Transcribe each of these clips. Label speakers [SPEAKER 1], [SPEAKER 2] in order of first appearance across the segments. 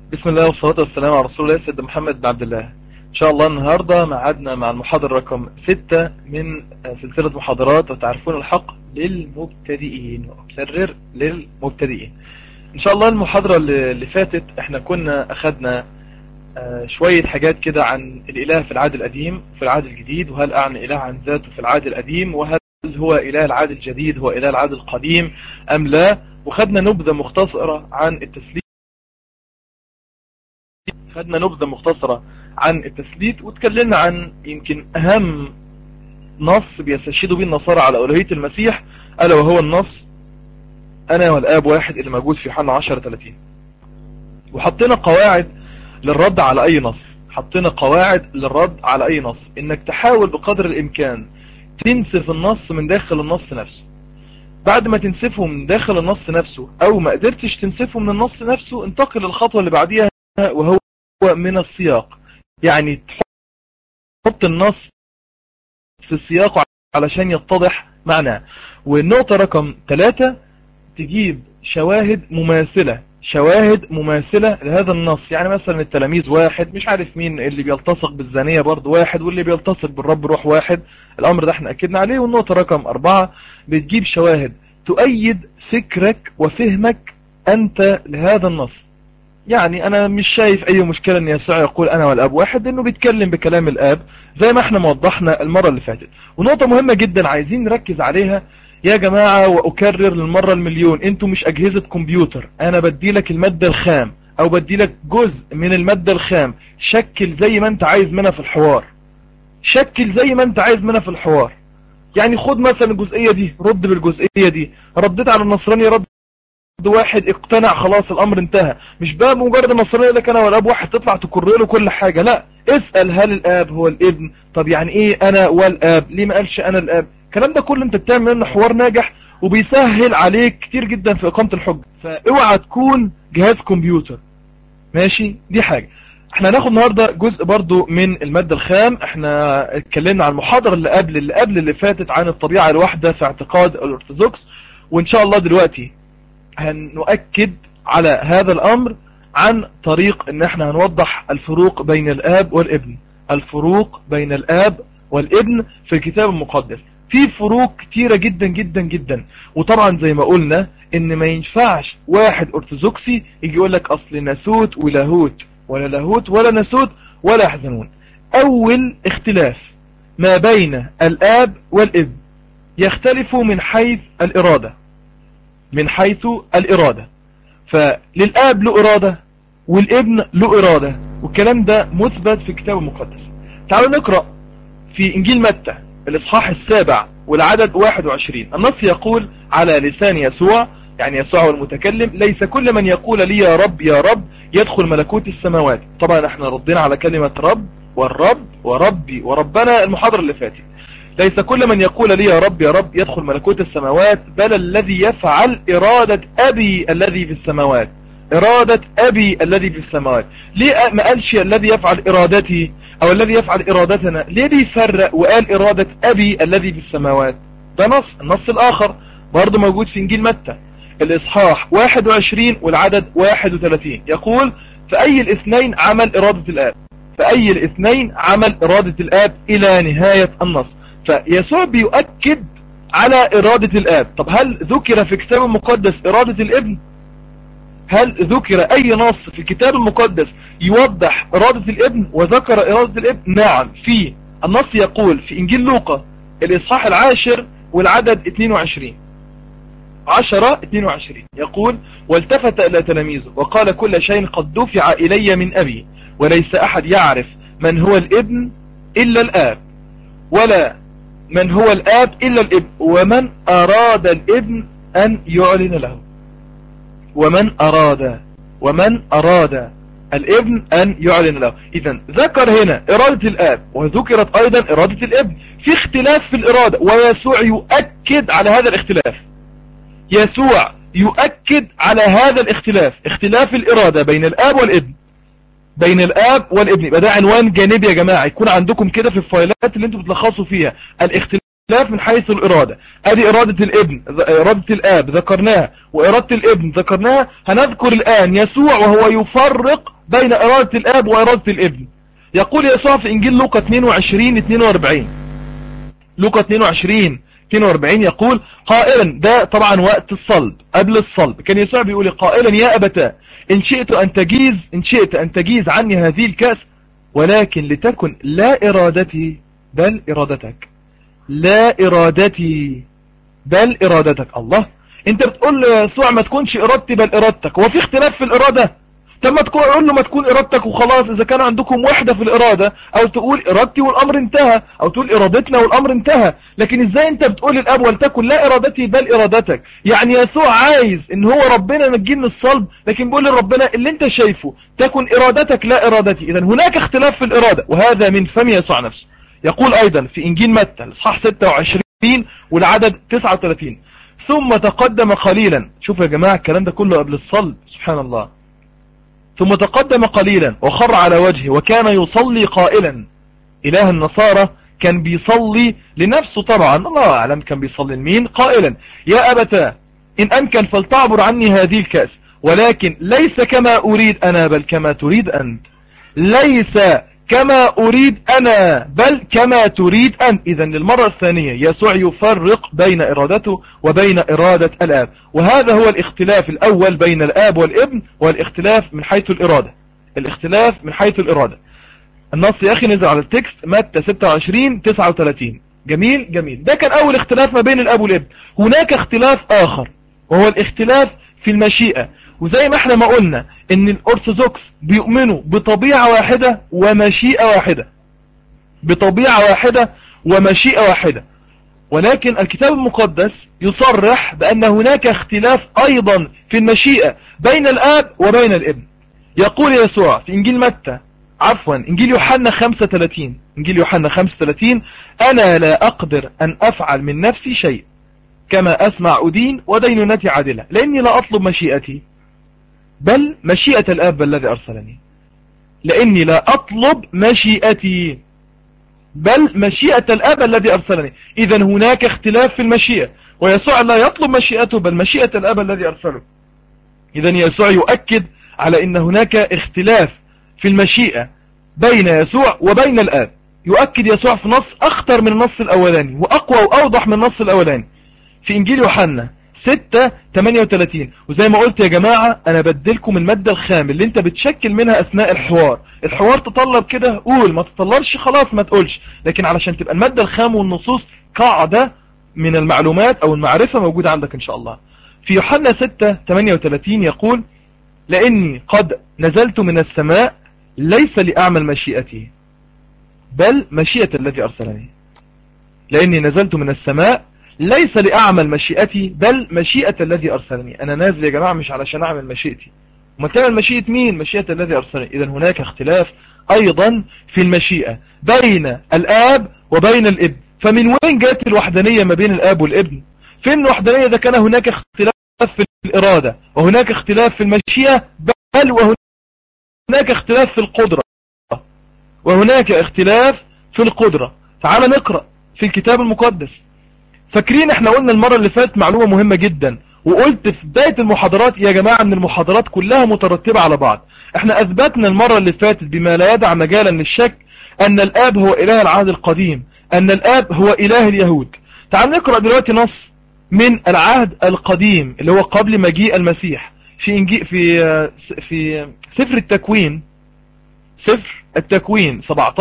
[SPEAKER 1] بسم الله والصلاة والسلام على رسول الله سيدنا محمد بن عبد الله. إن شاء الله النهاردة معادنا مع المحاضرة رقم 6 من سلسلة محاضرات وتعرفون الحق للمبتدئين، وأكرر للمبتدئين. إن شاء الله المحاضرة اللي فاتت احنا كنا أخدنا شوية حاجات كده عن الإله في العهد القديم وفي العهد الجديد، وهل أعني إله عن ذاته في العهد القديم، وهل هو إله العهد الجديد هو إله العهد القديم أم لا. وخدنا نبذة مختصرة عن التسليم، خدنا نبذة مختصرة عن التثليث، وتكلمنا عن يمكن أهم نص بيستشهدوا به النصارى على ألوهية المسيح، ألا وهو النص أنا والآب واحد اللي موجود في يوحنا 10:30. وحطينا قواعد للرد على أي نص، حطينا قواعد للرد على أي نص، إنك تحاول بقدر الإمكان تنسف النص من داخل النص نفسه. بعد ما تنسفه من داخل النص نفسه، أو ما قدرتش تنسفه من النص نفسه، انتقل للخطوة اللي بعديها وهو من السياق. يعني تحط النص في سياقه علشان يتضح معناه. والنقطة رقم 3، تجيب شواهد مماثلة لهذا النص. يعني مثلا التلاميذ واحد، مش عارف مين اللي بيلتصق بالزانية برضه واحد، واللي بيلتصق بالرب روح واحد. الأمر ده احنا أكدنا عليه. والنقطة رقم 4، بتجيب شواهد تؤيد فكرك وفهمك أنت لهذا النص. يعني انا مش شايف اي مشكلة ان يسوع يقول انا والاب واحد، لانه بيتكلم بكلام الاب زي ما احنا موضحنا المرة اللي فاتت. ونقطة مهمة جدا عايزين نركز عليها يا جماعة، واكرر للمرة المليون، انتوا مش اجهزة كمبيوتر. انا بديلك المادة الخام او بديلك جزء من المادة الخام، شكل زي ما انت عايز منها في الحوار، شكل زي ما انت عايز منها في الحوار. يعني خد مثلا الجزئية دي، رد بالجزئية دي. رديت على النصراني رد واحد، اقتنع، خلاص الامر انتهى. مش بقى مجرد النصراني يقول لك انا والاب واحد تطلع تكرر له كل حاجه. لا، اسال هل الاب هو الابن؟ طب يعني ايه انا والاب؟ ليه ما قالش انا الاب؟ الكلام ده كله انت بتعمل منه حوار ناجح، وبيسهل عليك كتير جدا في اقامه الحجه. فاوعى تكون جهاز كمبيوتر. ماشي، دي حاجه. احنا هناخد النهارده جزء برضو من الماده الخام. احنا اتكلمنا عن المحاضره اللي فاتت عن الطبيعه الواحده في اعتقاد الارثوذكس، وان شاء الله دلوقتي هنؤكد على هذا الأمر عن طريق ان احنا هنوضح الفروق بين الآب والابن. الفروق بين الآب والابن في الكتاب المقدس في فروق كتيرة جدا جدا جدا. وطبعا زي ما قلنا ان ما ينفعش واحد ارثوذكسي يجي يقول لك اصل ناسوت ولاهوت، ولا لاهوت ولا ناسوت ولا يحزنون. اول اختلاف ما بين الآب والابن يختلف من حيث الإرادة، من حيث الإرادة. فللآب له إرادة والابن له إرادة، والكلام ده مثبت في الكتاب المقدس. تعالوا نقرأ في إنجيل متى الإصحاح 7 والعدد 21. النص يقول على لسان يسوع، يعني يسوع هو المتكلم: ليس كل من يقول لي يا رب يا رب يدخل ملكوت السماوات. طبعا احنا ردينا على كلمة رب والرب وربي وربنا المحاضرة اللي فاتت. ليس كل من يقول لي يا رب يا رب يدخل ملكوت السماوات، بل الذي يفعل إرادة أبي الذي في السماوات. إرادة أبي الذي في السماوات. ليه ما قالش الذي يفعل إرادتي أو الذي يفعل إرادتنا؟ ليه بيفرق وقال إرادة أبي الذي في السماوات؟ ده النص الآخر برضو موجود في إنجيل متى الإصحاح 21 والعدد 31. يقول: فأي الاثنين عمل إرادة الآب، فأي الاثنين عمل إرادة الآب إلى نهاية النص. فيسوع بيؤكد على إرادة الآب. طب هل ذكر في الكتاب المقدس إرادة الابن؟ هل ذكر أي نص في الكتاب المقدس يوضح إرادة الابن وذكر إرادة الابن؟ نعم، في النص يقول في إنجيل لوقا الإصحاح 10 والعدد 22 10:22 يقول: والتفت إلى تلاميذه وقال: كل شيء قد دفع إلي من أبي، وليس أحد يعرف من هو الابن إلا الآب، ولا من هو الآب إلا الابن، ومن أراد الابن أن يعلن له. ومن أراد الابن أن يعلن له. إذن ذكر هنا إرادة الآب وذكرت أيضا إرادة الابن. في اختلاف في الإرادة، ويسوع يؤكد على هذا الاختلاف. يسوع يؤكد على هذا الاختلاف، اختلاف الإرادة بين الآب والابن، بين الآب والابن. يبقى ده عنوان جانبي يا جماعة، يكون عندكم كده في الفايلات اللي انتم بتلخصوا فيها: الاختلاف اختلاف من حيث الإرادة. ادي إرادة الابن، إرادة الآب ذكرناها، وإرادة الابن ذكرناها. هنذكر الآن يسوع وهو يفرق بين إرادة الآب وإرادة الابن. يقول يسوع في إنجيل لوقا 22:42، لوقا 22:42 يقول قائلا، ده طبعا وقت الصلب، قبل الصلب كان يسوع بيقول قائلا يا أبتاه إن شئت أن تجيز عني هذه الكأس، ولكن لتكن لا إرادتي بل إرادتك. لا إرادتي بل إرادتك. الله، انت بتقول يسوع ما تكونش إرادتي بل إرادتك، هو في اختلاف في الإرادة؟ طب ما تقول له ما تكون إرادتك وخلاص، إذا كان عندكم وحدة في الإرادة، أو تقول إرادتي والأمر انتهى، أو تقول إرادتنا والأمر انتهى. لكن إزاي أنت بتقول الأب ولتكن لا إرادتي بل إرادتك؟ يعني يسوع عايز إن هو ربنا ينجيه من الصلب، لكن بيقول لربنا اللي أنت شايفه تكن إرادتك لا إرادتي. إذن هناك اختلاف في الإرادة، وهذا من فم يسوع نفسه. يقول أيضا في إنجيل متى الإصحاح 26 والعدد 39 ثم تقدم قليلا. شوفوا يا جماعة الكلام ده كله قبل الصلب، سبحان الله. ثم تقدم قليلا وخر على وجهه وكان يصلي قائلا. إله النصارى كان بيصلي لنفسه طبعا، الله أعلم كان بيصلي لمين. قائلا يا أبتاه إن أمكن فلتعبر عني هذه الكأس، ولكن ليس كما أريد أنا بل كما تريد أنت. ليس كما أريد أنا بل كما تريد أنت. إذن للمرة الثانية يسوع يفرق بين إرادته وبين إرادة الآب، وهذا هو الاختلاف الأول بين الآب والابن، والاختلاف من حيث الإرادة. الاختلاف من حيث الإرادة. النص يا أخي نزل على التكست متى 26:39. جميل جميل. ده كان أول اختلاف ما بين الآب والابن. هناك اختلاف آخر وهو الاختلاف في المشيئة. وزي ما احنا ما قلنا ان الأرثوذكس بيؤمنوا بطبيعة واحدة ومشيئة واحدة، بطبيعة واحدة ومشيئة واحدة، ولكن الكتاب المقدس يصرح بأن هناك اختلاف أيضا في المشيئة بين الآب وبين الابن. يقول يسوع في إنجيل يوحنا 35، إنجيل يوحنا 35 أنا لا أقدر أن أفعل من نفسي شيء، كما أسمع أدين ودينونتي عادلة، لأني لا أطلب مشيئتي بل مشيئة الآب الذي أرسلني. لأني لا أطلب مشيئتي بل مشيئة الآب الذي أرسلني. إذن هناك اختلاف في المشيئة، ويسوع لا يطلب مشيئته بل مشيئة الآب الذي أرسله. إذن يسوع يؤكد على أن هناك اختلاف في المشيئة بين يسوع وبين الآب. يؤكد يسوع في نص أخطر من النص الأولاني وأقوى وأوضح من النص الأولاني في إنجيل يوحنا 6:38. وزي ما قلت يا جماعة أنا بدلكم المادة الخام اللي انت بتشكل منها أثناء الحوار تطلب كده قول، ما تطلبش خلاص ما تقولش، لكن علشان تبقى المادة الخام والنصوص قاعدة من المعلومات أو المعرفة موجودة عندك إن شاء الله. في يوحنا 6:38 يقول لأني قد نزلت من السماء ليس لأعمل مشيئتي بل مشيئة الذي أرسلني. لأني نزلت من السماء ليس لأعمل مشيئتي بل مشيئة الذي أرسلني. أنا نازل يا جماعة مش علشان أعمل مشيئتي، وما تعمل مشيئة مين؟ مشيئة الذي أرسلني. إذن هناك اختلاف أيضا في المشيئة بين الآب وبين الابن. فمن وين جاءت الوحدانية ما بين الآب والابن؟ فين الوحدانية؟ إذا كان هناك اختلاف في الإرادة وهناك اختلاف في المشيئة، بل وهناك اختلاف في القدرة، وهناك اختلاف في القدرة. تعال نقرأ في الكتاب المقدس. فاكرين احنا قلنا المرة اللي فاتت معلومة مهمة جدا، وقلت في بداية المحاضرات يا جماعة ان المحاضرات كلها مترتبة على بعض. احنا اثبتنا المرة اللي فاتت بما لا يدع مجالا للشك ان الاب هو اله العهد القديم، ان الاب هو اله اليهود. تعال نقرأ دلوقتي نص من العهد القديم اللي هو قبل مجيء المسيح في سفر التكوين، سفر التكوين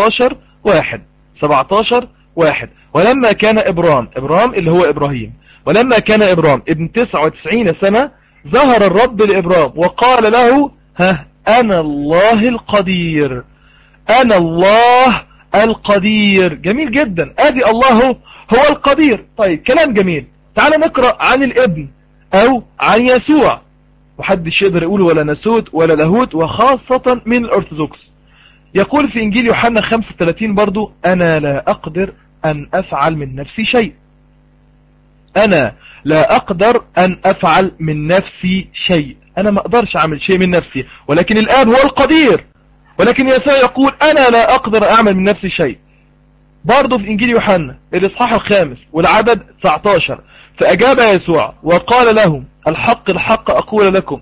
[SPEAKER 1] 17:1. ولما كان إبرام اللي هو إبراهيم، ولما كان إبرام ابن 99 سنة ظهر الرب لإبرام وقال له أنا الله القدير، أنا الله القدير. جميل جدا، أدي الله هو القدير. طيب كلام جميل. تعال نقرأ عن الابن أو عن يسوع، محدش يقدر يقول ولا نسوت ولا لاهوت، وخاصة من الأرثوذكس. يقول في إنجيل يوحنا 35 برضو أنا لا أقدر أن أفعل من نفسي شيء. أنا لا أقدر أن أفعل من نفسي شيء، أنا ما أقدرش أعمل شيء من نفسي، ولكن الآب هو القدير. ولكن يسوع يقول أنا لا أقدر أعمل من نفسي شيء، برضه في إنجيل يوحنا الإصحاح 5 والعدد 19: فأجاب يسوع وقال لهم: الحق الحق أقول لكم،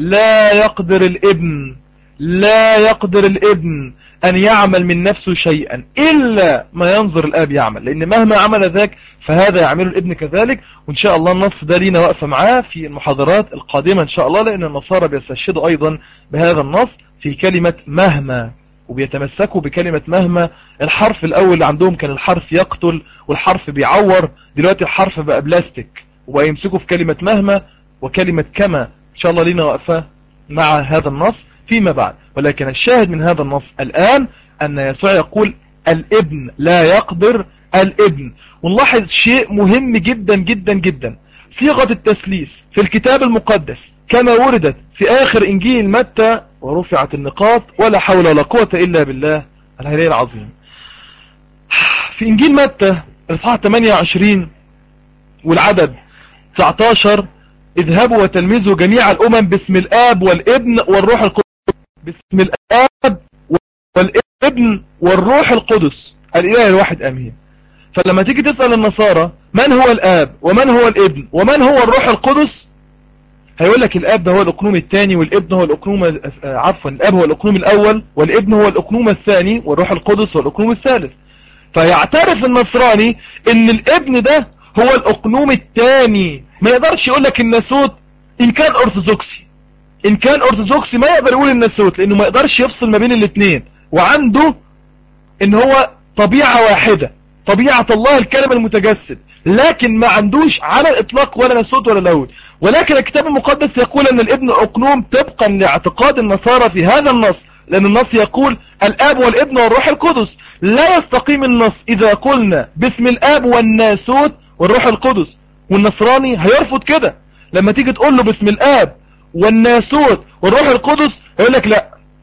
[SPEAKER 1] لا يقدر الابن أن يعمل من نفسه شيئا إلا ما ينظر الآب يعمل، لأن مهما عمل ذاك فهذا يعمل الابن كذلك. وإن شاء الله النص ده لينا واقفة معاه في المحاضرات القادمة إن شاء الله، لأن النصارى بيستشهدوا أيضا بهذا النص في كلمة مهما، وبيتمسكوا بكلمة مهما. الحرف الأول اللي عندهم كان الحرف يقتل والحرف بيعور، دلوقتي الحرف بقى بلاستيك، ويمسكوا في كلمة مهما وكلمة كما. إن شاء الله لينا وقفة مع هذا النص فيما بعد، ولكن الشاهد من هذا النص الآن أن يسوع يقول الابن لا يقدر الابن. ونلاحظ شيء مهم جدا جدا جدا: صيغة التثليث في الكتاب المقدس كما وردت في آخر إنجيل متى، ورفعت النقاط ولا حول ولا قوة إلا بالله العلي العظيم. في إنجيل متى الإصحاح 28 والعدد 19: اذهبوا وتلمذوا جميع الأمم باسم الآب والابن والروح القدس. باسم الآب والابن والروح القدس الإله الواحد آمين. فلما تيجي تسأل النصارى من هو الآب ومن هو الابن ومن هو الروح القدس، هيقول لك الآب ده هو الأقنوم الثاني، والابن هو الأقنوم الآب هو الأقنوم الأول، والابن هو الأقنوم الثاني، والروح القدس هو الأقنوم الثالث. فيعترف النصراني ان الابن ده هو الأقنوم الثاني. ما يقدرش يقول لك الناسوت إن كان أرثوذكسي ما يقدر يقول الناسوت، لأنه ما يقدرش يفصل ما بين الاثنين، وعنده ان هو طبيعة واحدة، طبيعة الله الكلمة المتجسد، لكن ما عندوش على الإطلاق ولا ناسوت ولا لاهوت. ولكن الكتاب المقدس يقول أن الابن أقنوم طبقا لاعتقاد النصارى في هذا النص، لأن النص يقول الآب والابن والروح القدس. لا يستقيم النص إذا قلنا باسم الآب والناسوت والروح القدس، والنصراني هيرفض كده. لما تيجي تقول له باسم الآب والناسوت والروح القدس يقول لك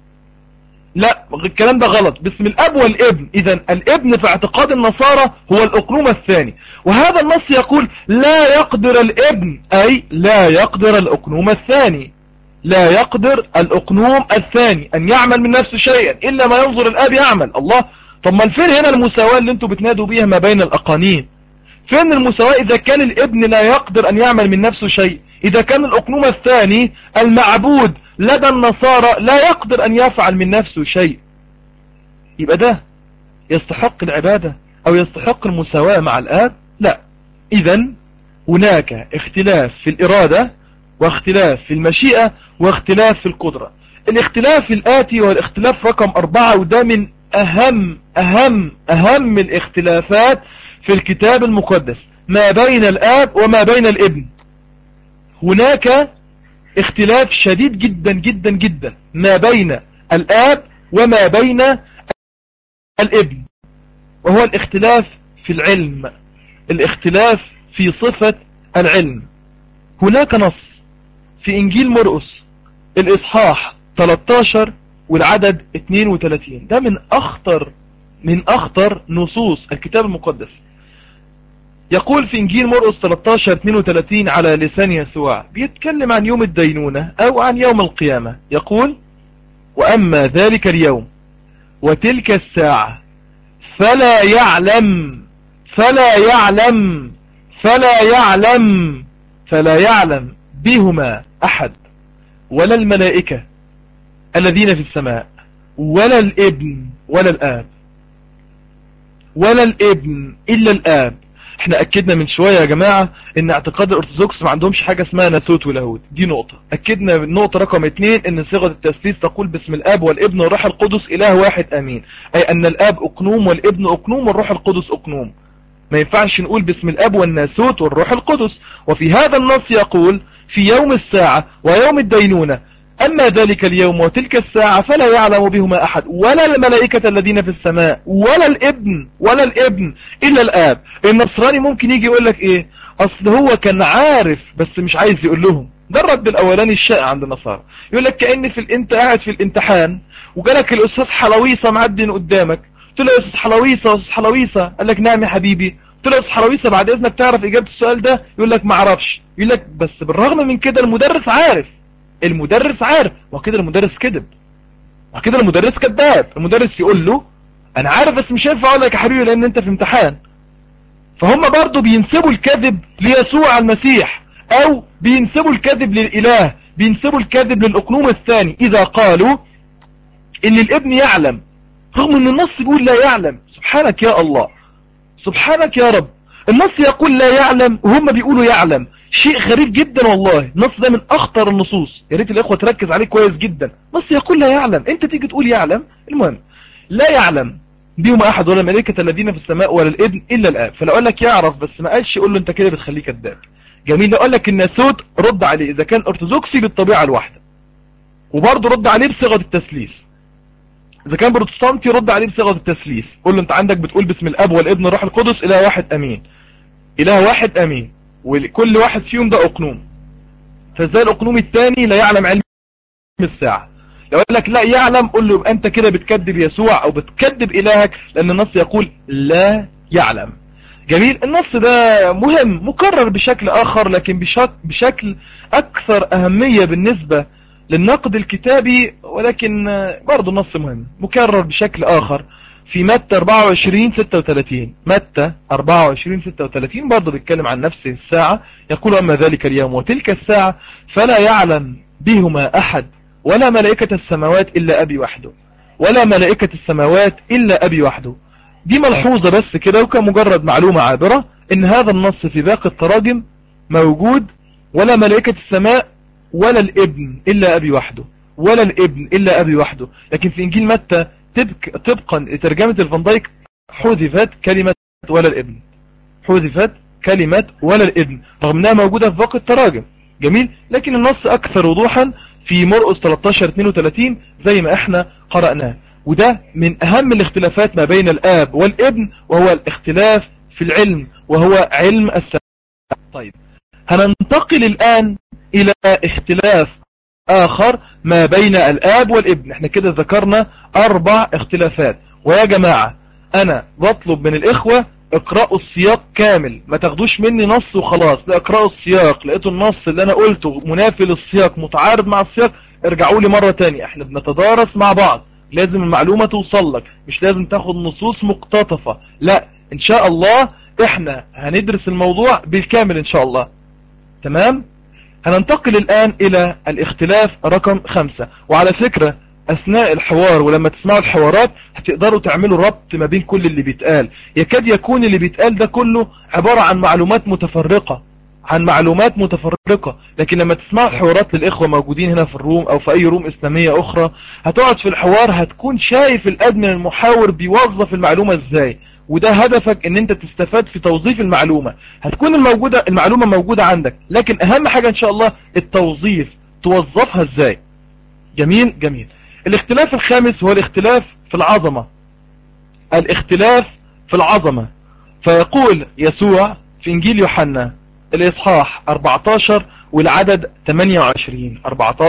[SPEAKER 1] لا الكلام ده غلط، باسم الاب والابن. اذا الابن في اعتقاد النصارى هو الاقنوم الثاني، وهذا النص يقول لا يقدر الابن، اي لا يقدر الاقنوم الثاني، لا يقدر الاقنوم الثاني ان يعمل من نفسه شيئا الا ما ينظر الاب يعمل. الله، طب ما فين هنا المساواة اللي انتوا بتنادوا بيها ما بين الاقانيم؟ فين المساواة اذا كان الابن لا يقدر ان يعمل من نفسه شيء، اذا كان الاقنوم الثاني المعبود لدى النصارى لا يقدر أن يفعل من نفسه شيء؟ يبقى ده يستحق العبادة أو يستحق المساواة مع الآب؟ لا. إذن هناك اختلاف في الإرادة، واختلاف في المشيئة، واختلاف في القدرة. الاختلاف الآتي هو الاختلاف رقم 4، وده من أهم الاختلافات في الكتاب المقدس ما بين الآب وما بين الابن. هناك اختلاف شديد جدا جدا جدا ما بين الآب وما بين الابن، وهو الاختلاف في العلم، الاختلاف في صفة العلم. هناك نص في إنجيل مرقس الإصحاح 13 والعدد 32، ده من أخطر نصوص الكتاب المقدس. يقول في إنجيل مرقس 13:32 على لسان يسوع، بيتكلم عن يوم الدينونة أو عن يوم القيامة. يقول: وأما ذلك اليوم وتلك الساعة فلا يعلم بهما أحد، ولا الملائكة الذين في السماء، ولا الابن ولا الآب، ولا الابن إلا الآب. احنا اكدنا من شوية يا جماعة ان اعتقاد الارثوذكس ما عندهمش حاجة اسمها ناسوت ولاهوت، دي نقطة. اكدنا النقطة رقم 2 ان صيغة التثليث تقول باسم الاب والابن والروح القدس اله واحد امين، اي ان الاب اقنوم والابن اقنوم والروح القدس اقنوم. ما ينفعش نقول باسم الاب والناسوت والروح القدس. وفي هذا النص يقول في يوم الساعة ويوم الدينونة: أما ذلك اليوم وتلك الساعة فلا يعلم بهما أحد، ولا الملائكة الذين في السماء، ولا الابن إلا الآب. النصراني ممكن يجي يقول لك إيه؟ أصل هو كان عارف بس مش عايز يقول لهم. ده الرد الأولاني الشائع عند النصارى. يقول لك كأن أنت قاعد في الامتحان وجالك الأستاذ حلويصة معدي من قدامك، قلت له يا أستاذ حلويصة، قال لك نعم يا حبيبي. قلت له يا أستاذ حلويصة بعد إذنك تعرف إجابة السؤال ده؟ يقول لك ما اعرفش. يقول لك بس بالرغم من كده المدرس عارف. وكده المدرس كذب، وكده المدرس كذاب. المدرس يقول له انا عارف بس مش هينفع اقول لك يا حبيبي لان انت في امتحان. فهم برضو بينسبوا الكذب ليسوع المسيح، او بينسبوا الكذب للاله، بينسبوا الكذب للاقنوم الثاني اذا قالوا ان الابن يعلم رغم ان النص بيقول لا يعلم. سبحانك يا الله، سبحانك يا رب. النص يقول لا يعلم وهم بيقولوا يعلم. شيء غريب جدا والله. النص ده من اخطر النصوص، يا ريت الاخوه تركز عليه كويس جدا. نص يقول لا يعلم، انت تيجي تقول يعلم. المهم لا يعلم بهم احد ولا ملائكه الذين في السماء ولا الابن الا الاب. فلو قال لك يعرف بس ما قالش قول له انت كده بتخليه كذاب. جميل. لو قال لك الناسوت رد عليه اذا كان ارثوذكسي بالطبيعه الواحده، وبرضه رد عليه بصيغه التثليث. اذا كان بروتستانتي رد عليه بصيغه التثليث، قول له انت عندك بتقول باسم الاب والابن والروح القدس اله واحد امين، اله واحد امين، وكل واحد فيهم ده اقنوم. فازاي الاقنوم الثاني لا يعلم علم الساعه؟ لو قال لك لا يعلم قول له يبقى انت كده بتكذب يسوع او بتكذب الهك، لان النص يقول لا يعلم. جميل. النص ده مهم، مكرر بشكل اخر لكن بشكل اكثر اهميه بالنسبه للنقد الكتابي، ولكن برضه النص مهم مكرر بشكل آخر في متى 24:36. متى 24:36 برضه بيتكلم عن نفس الساعة. يقول أما ذلك اليوم وتلك الساعة فلا يعلم بهما أحد ولا ملائكة السماوات إلا أبي وحده، ولا ملائكة السماوات إلا أبي وحده. دي ملحوظة بس كده وكمجرد معلومة عابرة إن هذا النص في باقي التراجم موجود ولا ملائكة السماء ولا الابن إلا أبي وحده، ولا الابن إلا أبي وحده. لكن في إنجيل متى طبقا لترجمة الفان دايك حذفت كلمة ولا الابن، حذفت كلمة ولا الابن رغم أنها موجودة في باقي التراجم. جميل. لكن النص أكثر وضوحا في مرقس 13:32 زي ما احنا قرأناه. وده من أهم الاختلافات ما بين الآب والابن، وهو الاختلاف في العلم وهو علم السماء. طيب هننتقل الآن إلى اختلاف آخر ما بين الآب والابن. احنا كده ذكرنا 4 اختلافات. ويا جماعة أنا بطلب من الإخوة اقرأوا السياق كامل، ما تاخدوش مني نص وخلاص، لا اقرأوا السياق. لقيتوا النص اللي أنا قلته منافي للسياق متعارض مع السياق ارجعوا لي مرة تانية. احنا بنتدارس مع بعض، لازم المعلومة توصل لك، مش لازم تاخد نصوص مقتطفة. لا إن شاء الله احنا هندرس الموضوع بالكامل إن شاء الله. تمام. هننتقل الآن إلى الاختلاف رقم 5. وعلى فكرة أثناء الحوار ولما تسمعوا الحوارات هتقدروا تعملوا ربط ما بين كل اللي بيتقال. يكاد يكون اللي بيتقال ده كله عبارة عن معلومات متفرقة، عن معلومات متفرقة. لكن لما تسمعوا الحوارات للإخوة موجودين هنا في الروم أو في أي روم إسلامية أخرى، هتقعد في الحوار هتكون شايف الأدمن المحاور بيوظف المعلومة إزاي، وده هدفك ان انت تستفاد في توظيف المعلومة. هتكون المعلومة موجودة عندك، لكن اهم حاجة ان شاء الله التوظيف، توظفها ازاي. جميل جميل. الاختلاف الخامس هو الاختلاف في العظمة. الاختلاف في العظمة. فيقول يسوع في انجيل يوحنا الاصحاح 14 والعدد 28،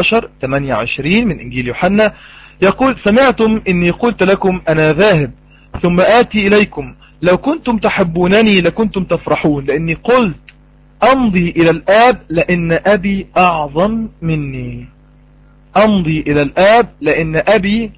[SPEAKER 1] 14-28 من انجيل يوحنا، يقول سمعتم اني قلت لكم انا ذاهب ثم آتي إليكم، لو كنتم تحبونني لكنتم تفرحون، لأني قلت أمضي إلى الآب لأن أبي أعظم مني. أمضي إلى الآب لأن أبي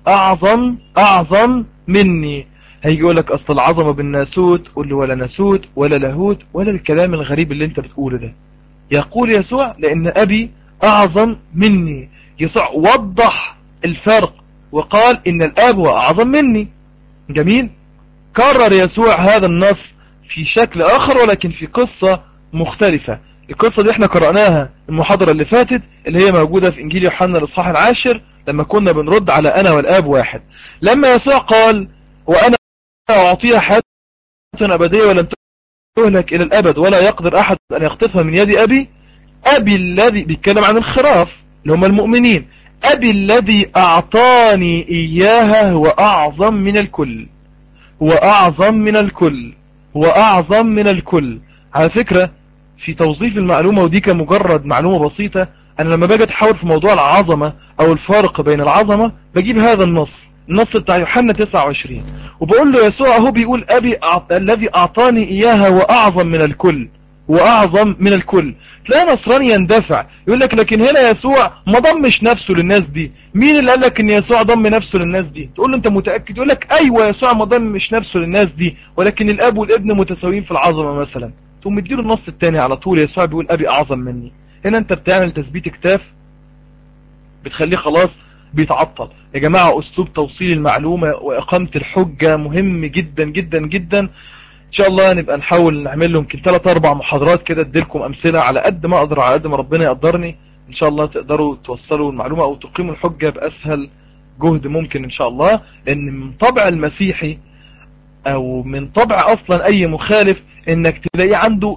[SPEAKER 1] أعظم مني. هيجي يقول لك أصل العظمة بالناسوت، قول له ولا ناسوت ولا لاهوت ولا الكلام الغريب اللي انت بتقوله ده. يقول يسوع لأن أبي أعظم مني. يسوع وضح الفرق وقال إن الآب هو أعظم مني. جميل. كرر يسوع هذا النص في شكل آخر ولكن في قصة مختلفة. القصة دي احنا قرأناها المحاضرة اللي فاتت اللي هي موجودة في إنجيل يوحنا الإصحاح 10 لما كنا بنرد على أنا والآب واحد. لما يسوع قال وأنا أعطيها حياة أبدية ولن تهلك إلى الأبد ولا يقدر أحد أن يخطفها من يد أبي الذي بيتكلم عن الخراف اللي هم المؤمنين، أبي الذي أعطاني إياها هو أعظم من الكل، هو أعظم من الكل، هو أعظم من الكل. على فكرة في توظيف المعلومة، ودي كمجرد معلومة بسيطة، أنا لما باجي أتحاور في موضوع العظمة أو الفارق بين العظمة بجيب هذا النص بتاع يوحنا 29 وبقول له يسوع هو بيقول أبي الذي أعطاني إياها هو أعظم من الكل، وأعظم من الكل. تلاقي نصراني يندفع يقول لك لكن هنا يسوع ما ضمش نفسه للناس دي. مين اللي قال لك ان يسوع ضم نفسه للناس دي؟ تقول له انت متأكد؟ يقول لك ايوه يسوع ما ضمش نفسه للناس دي، ولكن الاب والابن متساويين في العظمة مثلا. تقوم مديله النص التاني على طول، يسوع بيقول ابي اعظم مني. هنا انت بتعمل تثبيت كتاف، بتخليه خلاص بيتعطل. يا جماعة اسلوب توصيل المعلومة واقامة الحجة مهم جدا جدا جدا. ان شاء الله نبقى نحاول نعمل له يمكن 3-4 محاضرات كده، اديلكم امثله على قد ما اقدر، على قد ما ربنا يقدرني. ان شاء الله تقدروا توصلوا المعلومه او تقيموا الحجه باسهل جهد ممكن ان شاء الله. لان من طبع المسيحي او من طبع اصلا اي مخالف انك تلاقيه عنده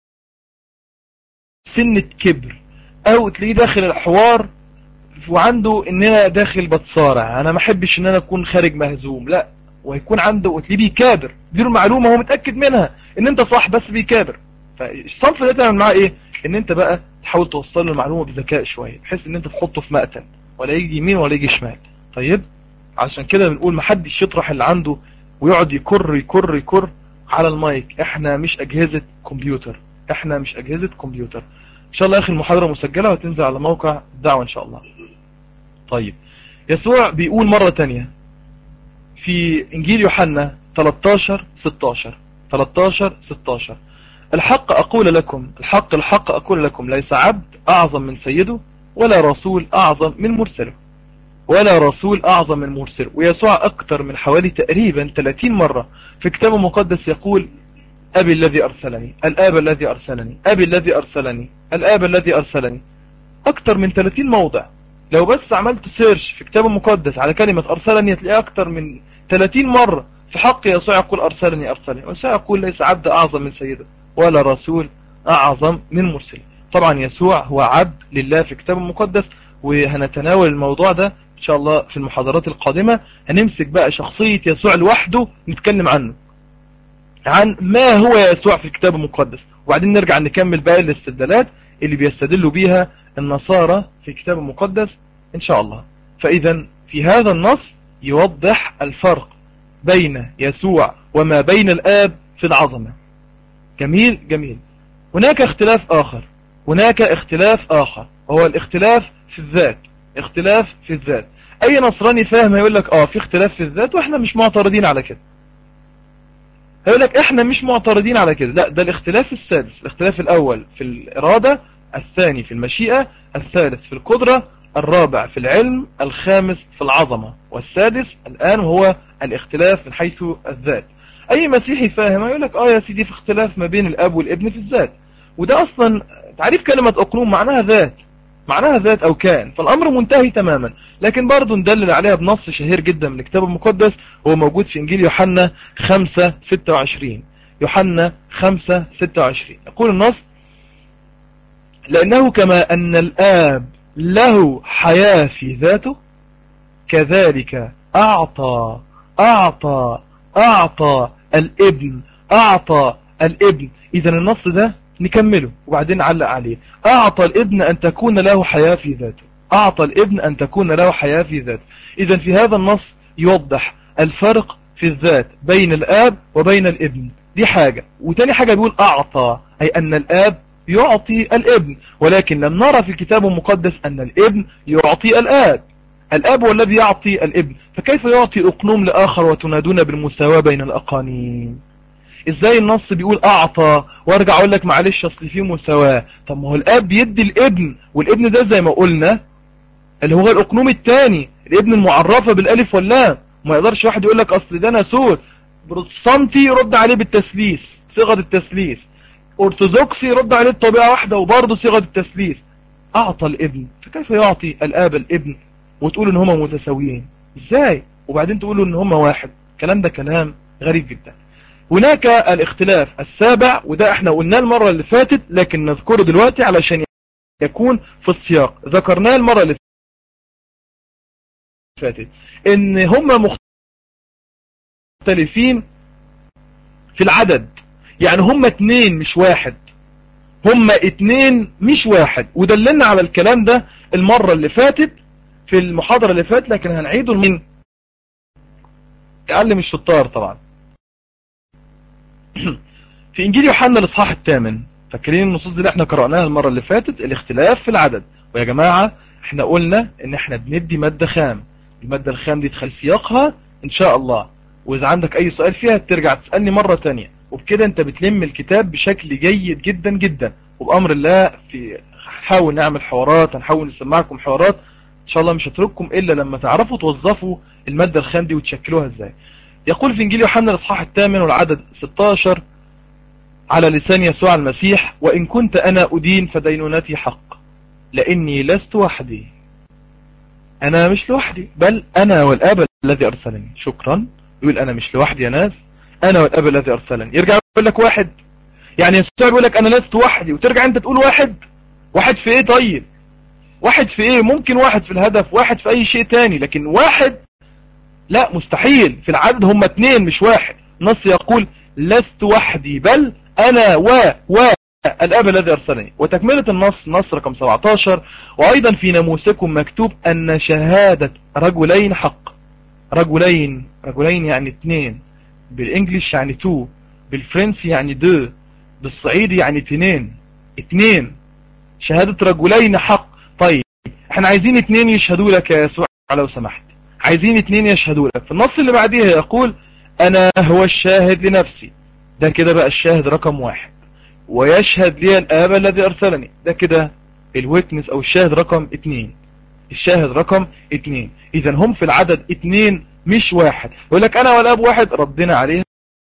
[SPEAKER 1] سنه كبر، او تلاقيه داخل الحوار وعنده ان انا داخل بتصارع، انا ما احبش ان انا اكون خارج مهزوم، لا. ويكون عنده وتلاقيه بيكابر، تديله المعلومه هو متاكد منها ان انت صح بس بيكابر. فالصنف ده تعمل معاه ايه؟ ان انت بقى تحاول توصل له المعلومه بذكاء شويه، بحيث ان انت تحطه في مقتل ولا يجي يمين ولا يجي شمال. طيب، عشان كده بنقول محدش يطرح اللي عنده ويقعد يكر يكر يكر على المايك. احنا مش اجهزه كمبيوتر، احنا مش اجهزه كمبيوتر. ان شاء الله يا اخي المحاضره مسجله وتنزل على موقع الدعوه ان شاء الله. طيب، يسوع بيقول مرة تانية في إنجيل يوحنا 13-16 13-16: الحق أقول لكم، الحق أقول لكم، ليس عبد أعظم من سيده، ولا رسول أعظم من مرسله، ولا رسول أعظم من مرسله. ويسوع أكتر من حوالي تقريبا 30 مرة في كتابه المقدس يقول أبي الذي أرسلني، الآب الذي أرسلني، أبي الذي أرسلني، الآب الذي أرسلني. أكتر من 30 موضع. لو بس عملت سيرش في كتاب المقدس على كلمة أرسلني هتلاقيها أكتر من 30 مرة. في حق يسوع يقول أرسلني أرسلني، ويسوع يقول ليس عبد أعظم من سيده، ولا رسول أعظم من مرسله. طبعا يسوع هو عبد لله في كتاب المقدس، وهنتناول الموضوع ده إن شاء الله في المحاضرات القادمة. هنمسك بقى شخصية يسوع لوحده نتكلم عنه، عن ما هو يسوع في الكتاب المقدس، وبعدين نرجع نكمل باقي الاستدلالات اللي بيستدلوا بيها النصارى في الكتاب المقدس إن شاء الله. فإذا في هذا النص يوضح الفرق بين يسوع وما بين الآب في العظمة. جميل جميل. هناك اختلاف آخر، هناك اختلاف آخر، وهو الاختلاف في الذات. اختلاف في الذات. أي نصراني فاهم هيقول لك في اختلاف في الذات وإحنا مش معترضين على كده. هيقول لك احنا مش معترضين على كده. لا، ده الاختلاف السادس. الاختلاف الاول في الارادة، الثاني في المشيئة، الثالث في القدرة، الرابع في العلم، الخامس في العظمة، والسادس الان هو الاختلاف من حيث الذات. اي مسيحي فاهم هيقول لك يا سيدي في اختلاف ما بين الاب والابن في الذات. وده اصلا تعريف كلمة اقنوم معناها ذات، معناها ذات او كان، فالامر منتهي تماما. لكن برضو ندلل عليها بنص شهير جدا من الكتاب المقدس، هو موجود في انجيل يوحنا 5:26. يوحنا 5:26 يقول النص: لانه كما ان الاب له حياة في ذاته، كذلك اعطى اعطى الابن، اعطى الابن. اذا النص ده نكمله وبعدين نعلق عليه. اعطى الابن ان تكون له حياة في ذاته، اعطى الابن ان تكون له حياة في ذاته. اذا في هذا النص يوضح الفرق في الذات بين الاب وبين الابن. دي حاجة. وتاني حاجة بيقول اعطى، اي ان الاب يعطي الابن، ولكن لم نرى في الكتاب المقدس ان الابن يعطي الاب. الاب هو الذي يعطي الابن، فكيف يعطي اقنوم لاخر وتنادون بالمساواة بين الاقانيم؟ ازاي النص بيقول اعطى وارجع اقول لك معلش اصل فيه مساواة؟ طب ما هو الاب يدي الابن، والابن ده زي ما قلنا اللي هو الاقنوم الثاني، الابن المعرفة بالالف واللام. ما يقدرش واحد يقول لك اصل ده ناسوت. بروتستانتي يرد عليه بالتثليث، صيغة التثليث. ارثوذكسي يرد عليه بطبيعة واحدة وبرضه صيغة التثليث. اعطى الابن، فكيف يعطي الاب الابن وتقول ان هما متساويين؟ ازاي؟ وبعدين تقولوا ان هما واحد؟ الكلام ده كلام غريب جدا. هناك الاختلاف السابع، وده احنا قلناه المرة اللي فاتت لكن نذكره دلوقتي علشان يكون في السياق. ذكرناه المرة اللي فاتت ان هم مختلفين في العدد. يعني هم 2 مش 1، هم 2 مش 1. ودللنا على الكلام ده المرة اللي فاتت في المحاضرة اللي فاتت، لكن هنعيده لمين؟ يعلم الشطار طبعا. في انجيل يوحنا الاصحاح 8 فاكرين النصوص دي اللي احنا قرأناها المرة اللي فاتت؟ الاختلاف في العدد. ويا جماعة احنا قلنا ان احنا بندي مادة خام، المادة الخام دي تخلي سياقها ان شاء الله، واذا عندك اي سؤال فيها ترجع تسألني مرة تانية، وبكده انت بتلم الكتاب بشكل جيد جدا جدا. وبأمر الله هنحاول نعمل حوارات، هنحاول نسمعكم حوارات ان شاء الله، مش هترككم الا لما تعرفوا توظفوا المادة الخام دي وتشكلوها ازاي. يقول في انجيل يوحنا الاصحاح 8 والعدد 16 على لسان يسوع المسيح: وإن كنت أنا أدين فدينونتي حق، لأني لست وحدي. أنا مش لوحدي، بل أنا والآب الذي أرسلني. شكرا. يقول أنا مش لوحدي يا ناس، أنا والآب الذي أرسلني. يرجع يقول لك واحد، يعني يسوع يقول لك أنا لست وحدي وترجع أنت تقول واحد. واحد في إيه طيب؟ واحد في إيه؟ ممكن واحد في الهدف، واحد في أي شيء تاني، لكن واحد لا، مستحيل. في العدد هم اتنين مش واحد. النص يقول لست وحدي بل أنا الآب الذي أرسلني. وتكملة النص، نص رقم 17: وأيضا في ناموسكم مكتوب أن شهادة رجلين حق. رجلين يعني اتنين، بالإنجليش يعني تو، بالفرنسي يعني دو، بالصعيدي يعني اتنين. شهادة رجلين حق. طيب احنا عايزين اتنين يشهدوا لك يا يسوع لو سمحت، عايزين اتنين يشهدوا لك. في النص اللي بعديها يقول أنا هو الشاهد لنفسي. ده كده بقى الشاهد رقم واحد. ويشهد لي الآب الذي أرسلني. ده كده الويتنس أو الشاهد رقم اتنين. الشاهد رقم اتنين. إذا هم في العدد اتنين مش واحد. يقول لك أنا والآب واحد، ردنا عليها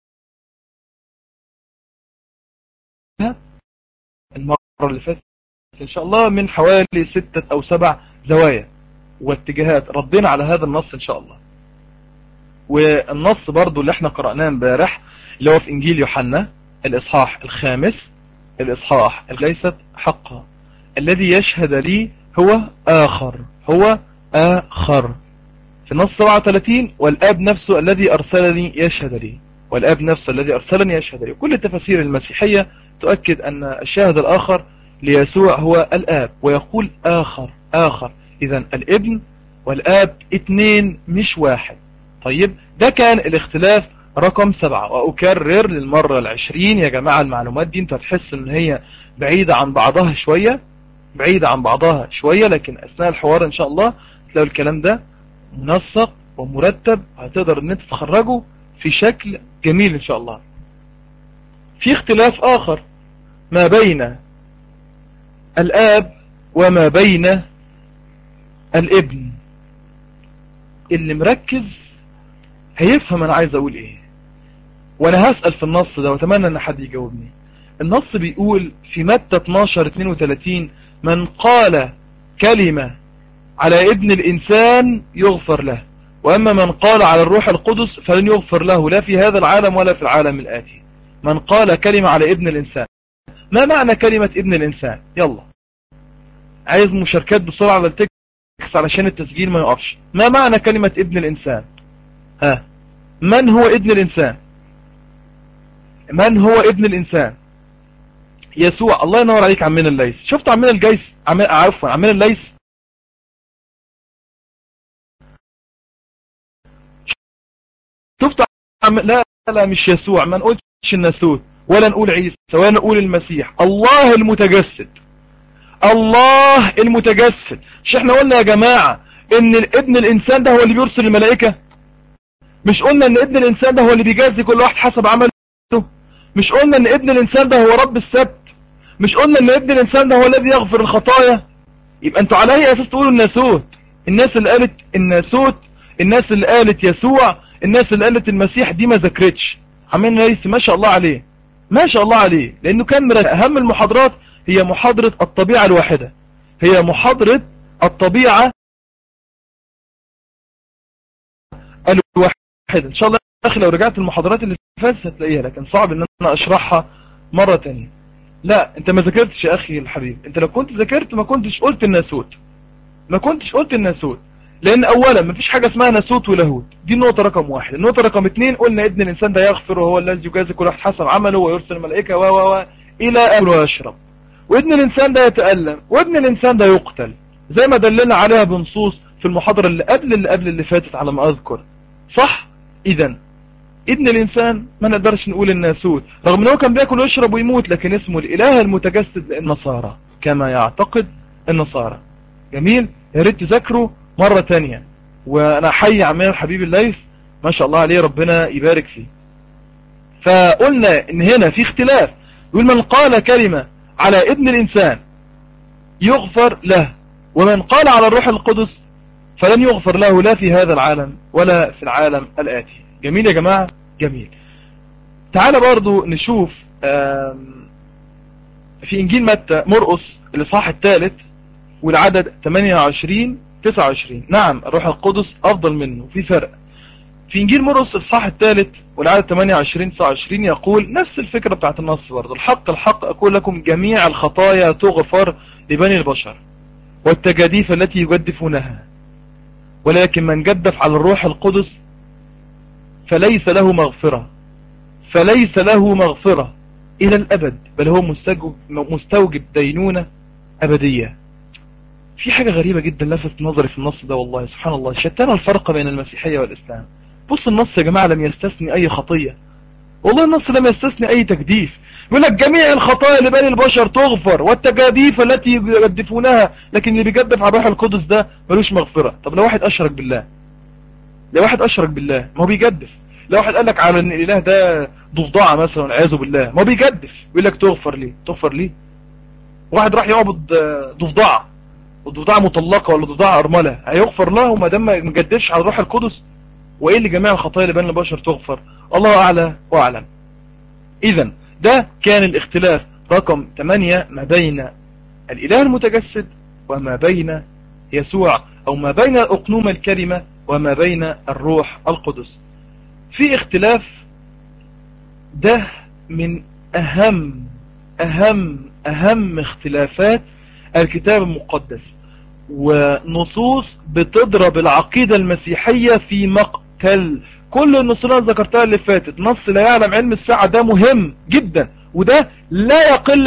[SPEAKER 1] المرة اللي فاتت إن شاء الله من حوالي 6 أو 7 زوايا واتجاهات، ردينا على هذا النص إن شاء الله. والنص برضو اللي احنا قرأناه امبارح اللي هو في إنجيل يوحنا الإصحاح 5، الإصحاح ليست حقا، الذي يشهد لي هو آخر، هو آخر. في النص 37 والآب نفسه الذي أرسلني يشهد لي، والآب نفسه الذي أرسلني يشهد لي. كل التفاسير المسيحية تؤكد أن الشاهد الآخر ليسوع هو الآب، ويقول آخر. إذا الابن والآب اتنين مش واحد. طيب ده كان الاختلاف رقم 7. وأكرر للمرة 20 يا جماعة، المعلومات دي انت هتحس ان هي بعيدة عن بعضها شوية، لكن أثناء الحوار إن شاء الله تلاقوا الكلام ده منسق ومرتب، هتقدر ان انت تخرجه في شكل جميل إن شاء الله. في اختلاف آخر ما بين الآب وما بين الابن. اللي مركز هيفهم أنا عايز أقول إيه، وأنا هسأل في النص ده وأتمنى أن حد يجاوبني. النص بيقول في متى 12:32: من قال كلمة على ابن الإنسان يغفر له، وأما من قال على الروح القدس فلن يغفر له، لا في هذا العالم ولا في العالم الآتي. من قال كلمة على ابن الإنسان. ما معنى كلمة ابن الإنسان؟ يلا عايز مشاركات بسرعة على التكست علشان التسجيل ما يقفش. ما معنى كلمة ابن الإنسان؟ من هو ابن الإنسان؟ من هو ابن الإنسان؟ يسوع. الله ينور عليك عمنا الليث. شفت عمنا الجيس، عمنا الليث. شفت لا مش يسوع، ما نقولش الناسوت ولا نقول عيسى ولا نقول المسيح، الله المتجسد. الله المتجسد. مش احنا قلنا يا جماعة ان ابن الانسان ده هو اللي بيرسل الملائكة؟ مش قلنا ان ابن الانسان ده هو اللي بيجازي كل واحد حسب عمله؟ مش قلنا ان ابن الانسان ده هو رب السبت؟ مش قلنا ان ابن الانسان ده هو الذي يغفر الخطايا؟ يبقى انتوا على اي اساس تقولوا الناسوت؟ الناس اللي قالت الناسوت، الناس اللي قالت يسوع، الناس اللي قالت المسيح دي ما ذكرتش. عمنا ليث ما شاء الله عليه، ما شاء الله عليه، لانه كان من اهم المحاضرات هي محاضرة الطبيعة الواحدة، هي محاضرة الطبيعة الواحدة. ان شاء الله يا اخي لو رجعت المحاضرات اللي فاتت هتلاقيها، لكن صعب ان انا اشرحها مرة تانية. لا انت ما ذاكرتش يا اخي الحبيب، انت لو كنت ذاكرت ما كنتش قلت الناسوت، لان اولا ما فيش حاجة اسمها ناسوت ولاهوت. دي النقطة رقم 1. النقطة رقم 2 قلنا ابن الانسان ده يغفر وهو الذي يجازي كل واحد حسب عمله ويرسل الملائكة الى اكل ويشرب، وابن الانسان ده يتألم، وابن الانسان ده يقتل، زي ما دلنا عليها بنصوص في المحاضرة اللي قبل اللي فاتت على ما اذكر. صح؟ اذا ابن الإنسان ما نقدرش نقول الناسوت، رغم أنه كان بيأكل ويشرب ويموت، لكن اسمه الإله المتجسد للنصارى كما يعتقد النصارى. جميل، يا ريت تذاكروا مرة تانية. وأنا حي عمال الحبيب الليث ما شاء الله عليه، ربنا يبارك فيه. فقلنا إن هنا في اختلاف، يقول من قال كلمة على ابن الإنسان يغفر له، ومن قال على الروح القدس فلن يغفر له لا في هذا العالم ولا في العالم الآتي. جميل يا جماعة، جميل. تعال برضو نشوف في إنجيل متى مرقس الإصحاح الثالث والعدد 28-29. نعم الروح القدس أفضل منه، في فرق. في إنجيل مرقس الإصحاح الثالث والعدد 28-29 يقول نفس الفكرة بتاعت النص برضو: الحق الحق أقول لكم جميع الخطايا تغفر لبني البشر والتجاديف التي يجدفونها، ولكن من جدف على الروح القدس فليس له مغفرة إلى الأبد، بل هو مستوجب دينونة أبدية. في حاجة غريبة جدا لفت نظري في النص ده، والله سبحان الله، شتان الفرق بين المسيحية والإسلام. بص النص يا جماعة لم يستثني أي خطية، والله النص لم يستثني أي تجديف. يقول لك جميع الخطايا لبني البشر تغفر والتجاديف التي يجدفونها، لكن اللي بيجدف على الروح القدس ده ملوش مغفرة. طب لو واحد أشرك بالله، ما هو بيجدف. لو واحد قال لك على ان الاله ده ضفدعه مثلا والعياذ بالله، ما هو بيجدف، يقول لك تغفر ليه. واحد راح يعبد ضفدعه، والضفدعه مطلقه ولا ضفدعه ارمله، هيغفر له ما دام ما مجدفش على الروح القدس؟ وايه اللي جميع الخطايا اللي بين البشر تغفر؟ الله اعلى واعلم. اذا ده كان الاختلاف رقم 8 ما بين الاله المتجسد وما بين يسوع، او ما بين الاقنومه الكريمه وما بين الروح القدس. في اختلاف ده من أهم اختلافات الكتاب المقدس، ونصوص بتضرب العقيدة المسيحية في مقتل. كل النصوص اللي ذكرتها اللي فاتت، نص لا يعلم علم الساعة ده مهم جدا، وده لا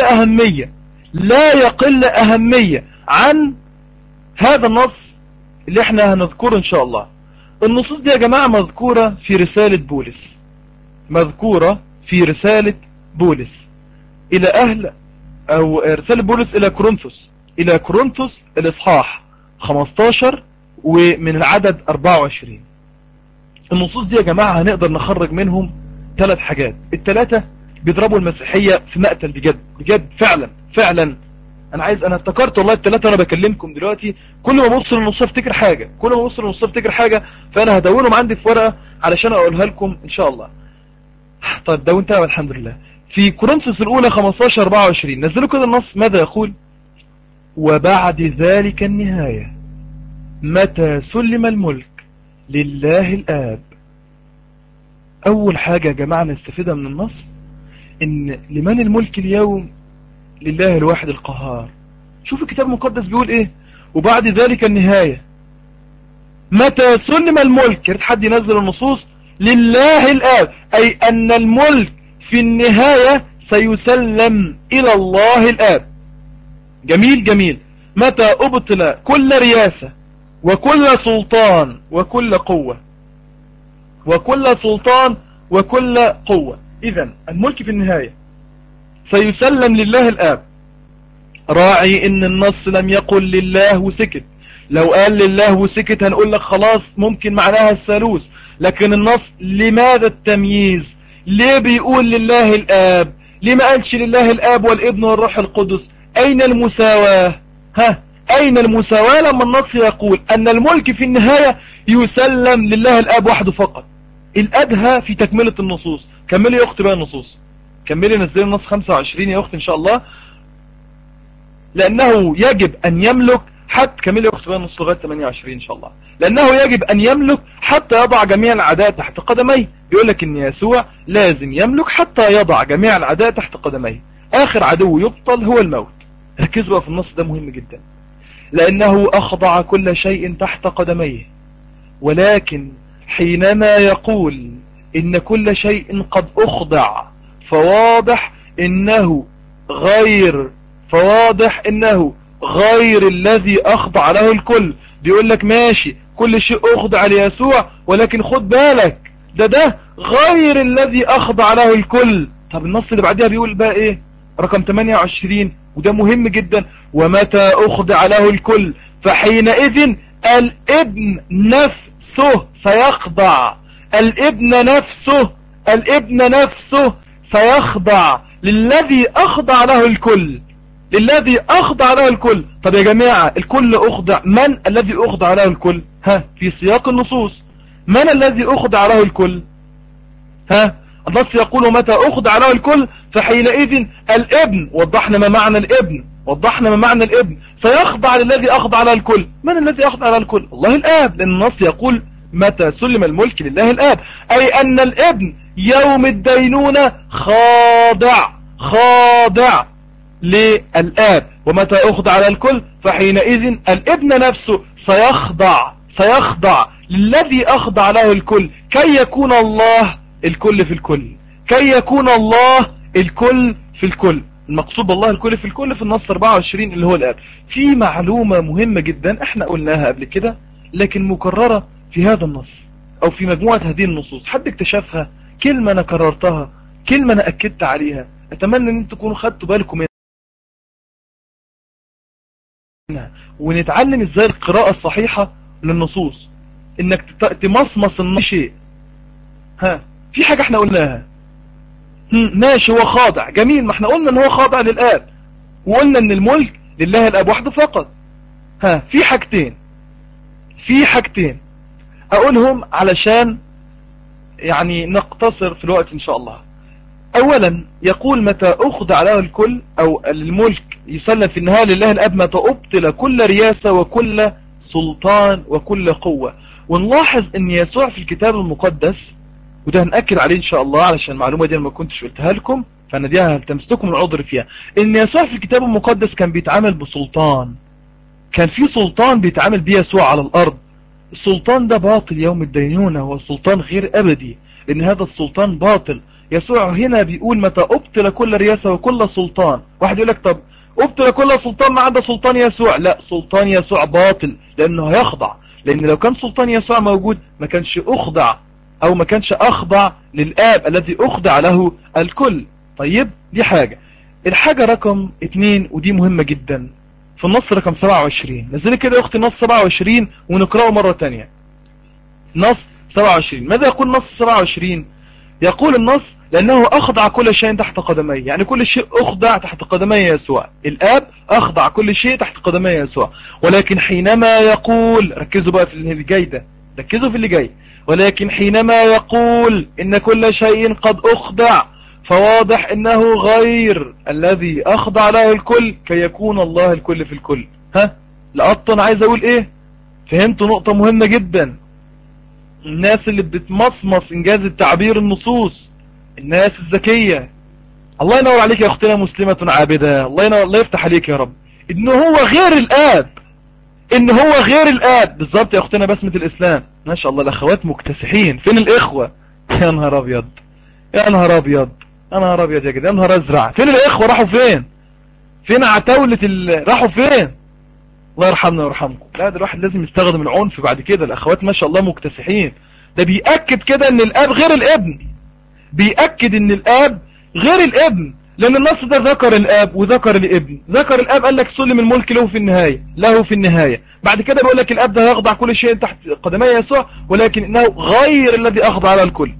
[SPEAKER 1] يقل أهمية عن هذا النص اللي احنا هنذكره إن شاء الله. النصوص دي يا جماعة مذكورة في رسالة بولس إلى أهل، أو رسالة بولس إلى كورنثوس الإصحاح 15 ومن العدد 24. النصوص دي يا جماعة هنقدر نخرج منهم 3 حاجات، ال3 بيضربوا المسيحية في مقتل بجد فعلا. انا افتكرت والله ال3 وانا بكلمكم دلوقتي، كل ما ابص للنص افتكر حاجه، فانا هدونهم عندي في ورقه علشان اقولها لكم ان شاء الله. طيب دونتها والحمد لله. في كورنثوس الاولى 15-24 نزلوا كده النص، ماذا يقول؟ وبعد ذلك النهايه متى سلم الملك لله الآب. اول حاجه يا جماعه نستفيدها من النص ان لمن الملك اليوم؟ لله الواحد القهار. شوف الكتاب المقدس بيقول ايه؟ وبعد ذلك النهاية متى سلم الملك، يا ريت حد ينزل النصوص، لله الآب، أي أن الملك في النهاية سيسلم إلى الله الآب. جميل. متى أبطل كل رياسة وكل سلطان وكل قوة إذن الملك في النهاية سيسلم لله الآب. راعي ان النص لم يقل لله وسكت، لو قال لله وسكت هنقول لك خلاص ممكن معناها الثالوث، لكن النص لماذا التمييز؟ ليه بيقول لله الآب؟ ليه ما قالش لله الآب والابن والروح القدس؟ أين المساواة؟ أين المساواة لما النص يقول أن الملك في النهاية يسلم لله الآب وحده فقط؟ الأدهى في تكملة النصوص. كملي يا أختي بقى النصوص، كملي نزلي النص 25 يا أختي إن شاء الله. لأنه يجب أن يملك حتى، كمل يا أخت بقى نص لغاية 28 إن شاء الله، لأنه يجب أن يملك حتى يضع جميع الأعداء تحت قدميه. بيقول لك إن يسوع لازم يملك حتى يضع جميع الأعداء تحت قدميه. آخر عدو يبطل هو الموت. ركزوا بقى في النص ده مهم جدا، لأنه أخضع كل شيء تحت قدميه. ولكن حينما يقول إن كل شيء قد أخضع، فواضح إنه غير الذي أخضع له الكل. بيقول لك ماشي كل شيء أخضع ليسوع، ولكن خد بالك ده غير الذي أخضع له الكل. طب النص اللي بعدها بيقول بقى إيه؟ رقم 28، وده مهم جدا: ومتى أخضع له الكل فحينئذ الابن نفسه سيخضع. الابن نفسه سيخضع للذي أخضع له الكل. للذي أخضع له الكل. طب يا جماعة الكل أخضع، من الذي أخضع له الكل؟ في سياق النصوص من الذي أخضع له الكل؟ النص يقول متى أخضع له الكل فحينئذ الابن. وضحنا ما معنى الابن. سيخضع للذي أخضع له الكل. من الذي أخضع له الكل؟ الله الآب، لأن النص يقول متى سلم الملك لله الآب، أي أن الابن يوم الدينونة خاضع للآب. ومتى أخضع له الكل فحينئذ الابن نفسه سيخضع للذي أخضع له الكل، كي يكون الله الكل في الكل. المقصود بالله الكل في الكل في النص 24 اللي هو الآب. في معلومة مهمة جدا احنا قلناها قبل كده لكن مكررة في هذا النص او في مجموعة هذه النصوص، حد اكتشفها؟ كلمة انا كررتها، كلمة انا اكدت عليها، اتمنى ان انتم تكونوا خدتوا بالكم منها، ونتعلم ازاي القراءة الصحيحة للنصوص، انك تمصمص شيء. في حاجة احنا قلناها، ماشي هو خاضع، جميل، ما احنا قلنا ان هو خاضع للآب، وقلنا ان الملك لله الآب وحده فقط. في حاجتين اقولهم علشان يعني نقتصر في الوقت ان شاء الله. اولا يقول متى اخضع له الكل او الملك يسلم في النهاية لله الآب متى ابطل كل رياسة وكل سلطان وكل قوة. ونلاحظ ان يسوع في الكتاب المقدس، وده هنأكد عليه ان شاء الله علشان المعلومة دي ما كنتش قلتها لكم فانا دي هلتمستكم العذر فيها، ان يسوع في الكتاب المقدس كان بيتعامل بسلطان، كان في سلطان بيتعامل بيه يسوع على الارض. السلطان ده باطل يوم الدينونة، هو سلطان غير ابدي لان هذا السلطان باطل. يسوع هنا بيقول متى ابطل كل رياسة وكل سلطان. واحد يقول لك طب ابطل كل سلطان ما عدا سلطان يسوع. لا، سلطان يسوع باطل لانه هيخضع، لان لو كان سلطان يسوع موجود ما كانش اخضع او ما كانش اخضع للآب الذي اخضع له الكل. طيب دي حاجة. الحاجة رقم 2 ودي مهمة جدا في النص رقم 27. نزلي كده يا اختي نص 27 ونقرأه مرة تانية. نص 27 ماذا يقول نص 27؟ يقول النص لأنه أخضع كل شيء تحت قدميه، يعني كل شيء أخضع تحت قدمي يسوع. الآب أخضع كل شيء تحت قدمي يسوع. ولكن حينما يقول، ركزوا بقى في اللي جاي ده، ركزوا في اللي جاي، ولكن حينما يقول إن كل شيء قد أخضع فواضح إنه غير الذي أخضع له الكل كي يكون الله الكل في الكل. لقطة أنا عايز أقول إيه؟ فهمتوا نقطة مهمة جدا. الناس اللي بتمصمص إنجاز التعبير النصوص، الناس الذكية، الله ينور عليك يا أختنا مسلمة عابدة، الله يفتح عليك يا رب، إنه هو غير الآب بالظبط يا أختنا بسمة الإسلام. ما شاء الله الأخوات مكتسحين. فين الإخوة؟ يا نهار أبيض يا جدع، يا نهار أزرع. فين الإخوة؟ راحوا فين عتاولة راحوا فين؟ الله يرحمنا ويرحمكم. لا ده الواحد لازم يستخدم العنف بعد كده. الأخوات ما شاء الله مكتسحين. ده بيأكد كده ان الآب غير الابن، لأن النص ده ذكر الآب وذكر الابن. ذكر الآب قال لك سلم الملك له في النهاية. بعد كده بيقول لك الآب ده يخضع كل شيء تحت قدمي يسوع، ولكن إنه غير الذي أخضع على الكل.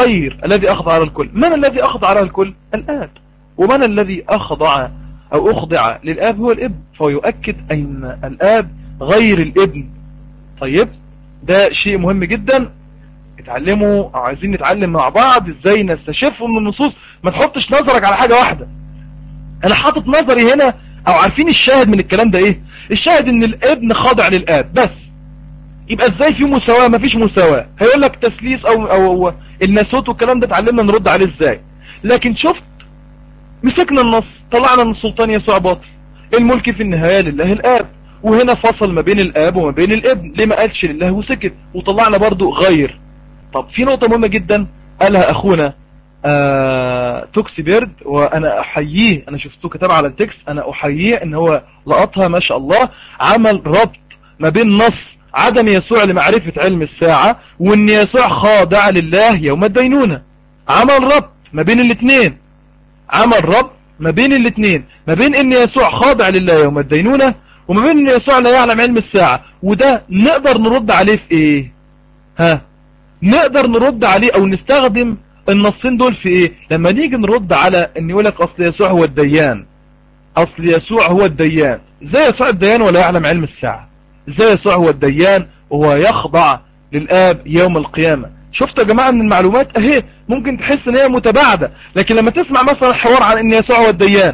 [SPEAKER 1] من الذي أخضع على الكل؟ الآب. ومن الذي أخضع أو أخضع للآب؟ هو الابن. فهو يؤكد أن الآب غير الابن. طيب ده شيء مهم جدا. اتعلموا او عايزين نتعلم مع بعض ازاي نستشف من النصوص. ما تحطش نظرك على حاجة واحدة. انا حاطط نظري هنا، او عارفين الشاهد من الكلام ده ايه؟ الشاهد ان الابن خاضع للآب بس. يبقى ازاي في مساواة؟ مفيش مساواة. هيقول لك تسليس او الناسوت والكلام ده اتعلمنا نرد عليه ازاي. لكن شفت، مسكنا النص طلعنا ان سلطان يسوع باطل، الملك في النهاية لله الآب، وهنا فصل ما بين الآب وما بين الابن. ليه ما قالش لله وسكت؟ وطلعنا برضو غير. طب في نقطة مهمة جدا قالها أخونا توكسي بيرد، وأنا أحييه. أنا شفته كتاب على التكست، أنا أحييه إن هو لقطها ما شاء الله، عمل ربط ما بين نص عدم يسوع لمعرفة علم الساعة وان يسوع خاضع لله يوم الدينونة. عمل ربط ما بين الاثنين، عمل ربط ما بين الاثنين، ما بين ان يسوع خاضع لله يوم الدينونة وما بين ان يسوع لا يعلم علم الساعة. وده نقدر نرد عليه في ايه؟ نقدر نرد عليه او نستخدم النصين دول في ايه؟ لما نيجي نرد على ان يقولك اصل يسوع هو الديان، اصل يسوع هو الديان. ازاي يسوع الديان ولا يعلم علم الساعة؟ ازاي يسوع هو الديان وهو يخضع للآب يوم القيامة؟ شفتوا يا جماعة ان المعلومات اهي ممكن تحس ان هي متباعدة، لكن لما تسمع مثلا حوار عن ان يسوع هو الديان،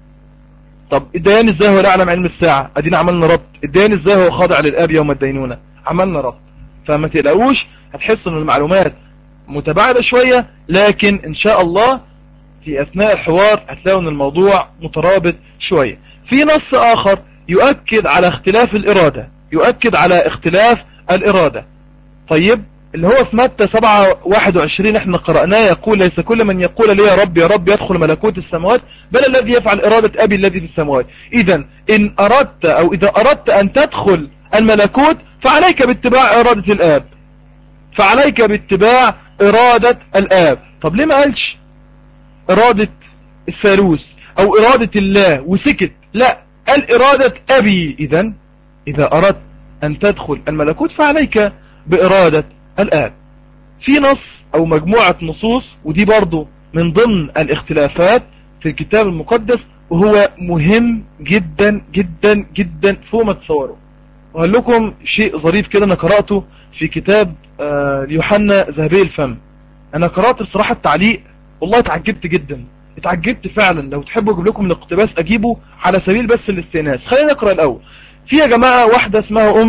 [SPEAKER 1] طب الديان ازاي هو لا يعلم علم الساعة؟ ادينا عملنا ربط. الديان ازاي هو خاضع للآب يوم الدينونة؟ عملنا ربط. فما تقلقوش، هتحس ان المعلومات متباعدة شوية، لكن ان شاء الله في اثناء الحوار هتلاقوا ان الموضوع مترابط شوية. في نص اخر يؤكد على اختلاف الارادة، يؤكد على اختلاف الارادة. طيب اللي هو في متى 7:21 احنا قرأناه، يقول ليس كل من يقول لي يا رب يا رب يدخل ملكوت السماوات، بل الذي يفعل إرادة أبي الذي في السماوات. إذا إن أردت أو إذا أردت أن تدخل الملكوت فعليك باتباع إرادة الآب، فعليك باتباع إرادة الآب. طب ليه ما قالش إرادة الثالوث أو إرادة الله وسكت؟ لا، قال إرادة أبي. إذا أردت أن تدخل الملكوت فعليك بإرادة الآب. في نص أو مجموعة نصوص، ودي برضو من ضمن الاختلافات في الكتاب المقدس، وهو مهم جدا جدا جدا فوق ما تصوروا. وهقول لكم شيء ظريف كده أنا قرأته في كتاب ليوحنا ذهبي الفم. أنا قرأت بصراحة التعليق، والله اتعجبت جدا، اتعجبت فعلا. لو تحبوا أجيب لكم الاقتباس أجيبه على سبيل بس الاستئناس. خلينا نقرأ الأول. في يا جماعة واحدة اسمها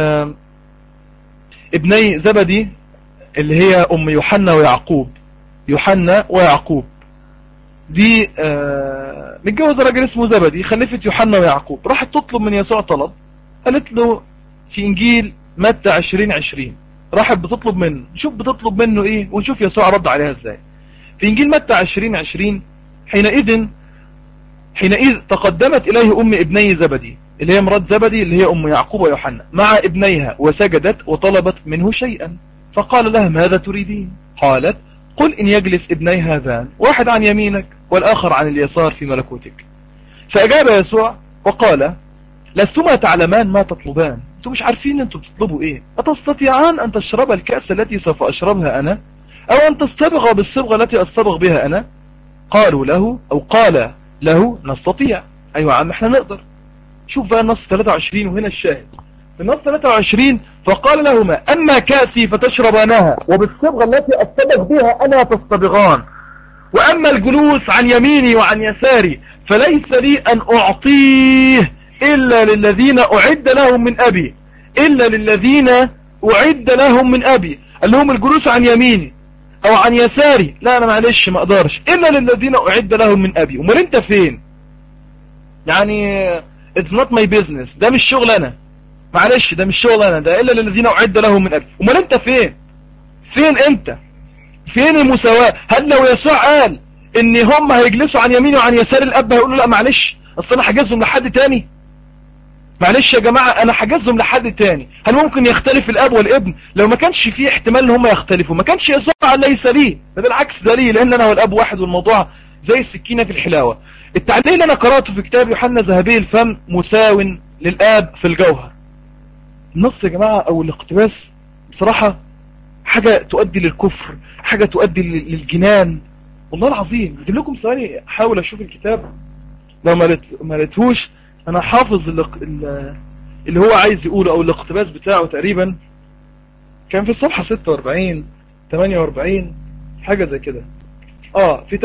[SPEAKER 1] ابني زبدي، اللي هي ام يوحنا ويعقوب. يوحنا ويعقوب دي متجوزه راجل اسمه زبدي، خلفت يوحنا ويعقوب. راحت تطلب من يسوع طلب، قالت له في انجيل متى 20:20، راحت بتطلب منه، نشوف بتطلب منه ايه ونشوف يسوع رد عليها ازاي. في انجيل متى 20:20، حينئذ تقدمت اليه ام ابني زبدي، اللي هي مرات زبدي اللي هي ام يعقوب ويوحنا، مع ابنيها وسجدت وطلبت منه شيئا، فقال لها ماذا تريدين؟ قالت قل إن يجلس ابني هذان، واحد عن يمينك والآخر عن اليسار في ملكوتك. فأجاب يسوع وقال لستما تعلمان ما تطلبان. انتم مش عارفين انتم بتطلبوا ايه. أتستطيعان أن تشرب الكأس التي سوف أشربها أنا، أو أن تصطبغ بالصبغة التي أصطبغ بها أنا؟ قالوا له أو قال له نستطيع. أيوة عم احنا نقدر. شوف بقى النص 23 وهنا الشاهد. في النص 23 فقال لهما أما كأسي فتشربانها، وبالصبغة التي أصطبغ بها أنا تصطبغان، وأما الجلوس عن يميني وعن يساري فليس لي أن أعطيه إلا للذين أعد لهم من أبي، إلا للذين أعد لهم من أبي. قال لهم الجلوس عن يميني أو عن يساري، لا أنا معلش ما أقدرش، إلا للذين أعد لهم من أبي. ومال أنت فين؟ يعني it's not my business، ده مش شغل أنا، معلش ده مش شغل أنا، ده إلا للذين أعد لهم من أبي. ومال أنت فين؟ فين أنت؟ فين المساواة؟ هل لو يسوع قال إن هم هيجلسوا عن يمينه وعن يسار الأب هيقولوا لا معلش أصل أنا حجزهم لحد تاني؟ معلش يا جماعة أنا حجزهم لحد تاني. هل ممكن يختلف الأب والابن؟ لو ما كانش فيه احتمال إن هم يختلفوا ما كانش يسوع ليس لي، بالعكس ده لي، لأن أنا والأب واحد، والموضوع زي السكينة في الحلاوة. التعليل اللي أنا قرأته في كتاب يوحنا ذهبي الفم مساو للآب في الجوهر. النص يا جماعة أو الاقتباس بصراحة حاجة تؤدي للكفر، حاجة تؤدي للجنان، والله العظيم. اجيب لكم ثواني احاول اشوف الكتاب لو ما لقيتهوش. انا حافظ اللي هو عايز يقوله او الاقتباس بتاعه تقريبا كان في الصفحة 46 48 حاجة زي كده. في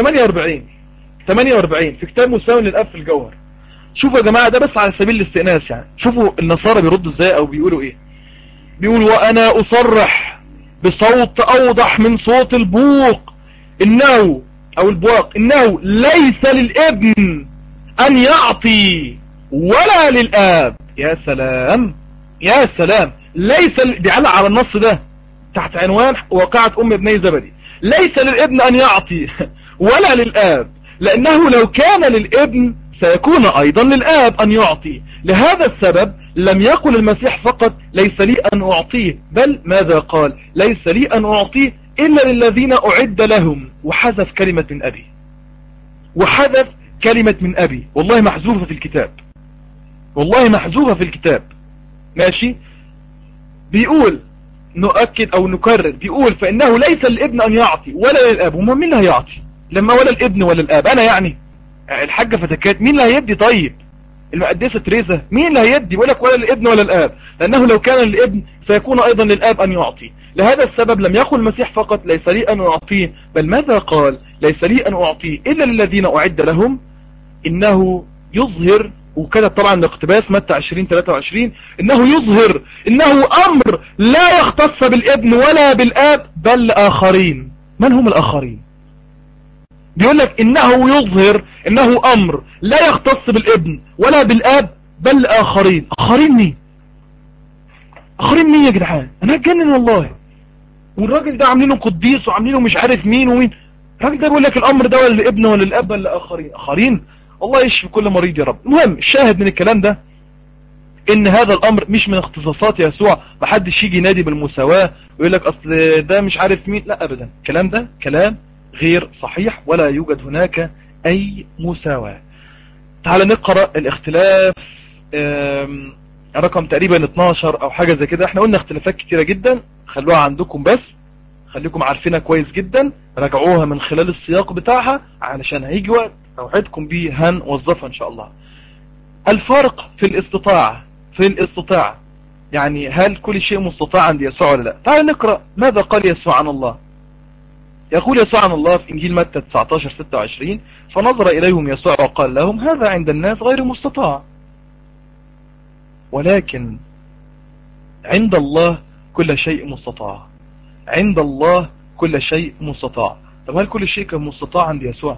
[SPEAKER 1] 48 في كتاب مساو للآب في الجوهر. شوفوا يا جماعة ده بس على سبيل الاستئناس، يعني شوفوا النصارى بيردوا ازاي او بيقولوا ايه. بيقول وانا اصرح بصوت اوضح من صوت البوق انه او البواق انه ليس للابن ان يعطي ولا للاب. يا سلام يا سلام. بيعلق على النص ده تحت عنوان واقعة ام ابني زبدي. ليس للابن ان يعطي ولا للاب، لأنه لو كان للابن سيكون أيضا للآب أن يعطي. لهذا السبب لم يقل المسيح فقط ليس لي أن أعطيه، بل ماذا قال؟ ليس لي أن أعطيه إلا للذين أعد لهم، وحذف كلمة من أبي. وحذف كلمة من أبي، والله محذوفة في الكتاب، والله محذوفة في الكتاب. ماشي. بيقول نؤكد أو نكرر، بيقول فإنه ليس للابن أن يعطي ولا للآب. وما مين اللي هيعطي لما ولا الابن ولا الآب؟ أنا يعني الحاجة فتكات مين اللي هيدي؟ طيب المقدسة تريزا مين اللي هيدي؟ بيقول لك ولا الابن ولا الآب، لأنه لو كان للابن سيكون أيضا للآب أن يعطي. لهذا السبب لم يقل المسيح فقط ليس لي أن أعطيه، بل ماذا قال؟ ليس لي أن أعطيه إلا للذين أعد لهم. إنه يظهر، وكده طبعا الاقتباس متى 20:23، إنه يظهر إنه أمر لا يختص بالابن ولا بالآب بل لآخرين. من هم الآخرين؟ بيقول لك إنه يظهر إنه أمر لا يختص بالابن ولا بالآب بل لآخرين. آخرين مين؟ آخرين مين يا جدعان؟ أنا هتجنن والله. والراجل ده عاملينه قديس وعاملينه مش عارف مين ومين. الراجل ده بيقول لك الأمر ده ولا للابن ولا للآب بل لآخرين. آخرين؟ الله يشفي كل مريض يا رب. المهم الشاهد من الكلام ده ان هذا الامر مش من اختصاصات يسوع. محدش يجي ينادي بالمساواة ويقول لك اصل ده مش عارف مين، لا ابدا، الكلام ده كلام غير صحيح، ولا يوجد هناك اي مساواة. تعال نقرأ الاختلاف رقم تقريبا 12 او حاجة زي كده. احنا قلنا اختلافات كتيرة جدا، خلوها عندكم بس، خليكم عارفينها كويس جدا، راجعوها من خلال السياق بتاعها علشان هيجي وقت اوعدكم بيه هنوظفها ان شاء الله. الفرق في الاستطاعة، في الاستطاعة يعني هل كل شيء مستطاع عند يسوع ولا لا؟ تعال نقرأ ماذا قال يسوع عن الله. يقول يسوع عن الله في إنجيل متى 19:26: فنظر إليهم يسوع وقال لهم هذا عند الناس غير مستطاع، ولكن عند الله كل شيء مستطاع. عند الله كل شيء مستطاع. طب هل كل شيء كان مستطاع عند يسوع؟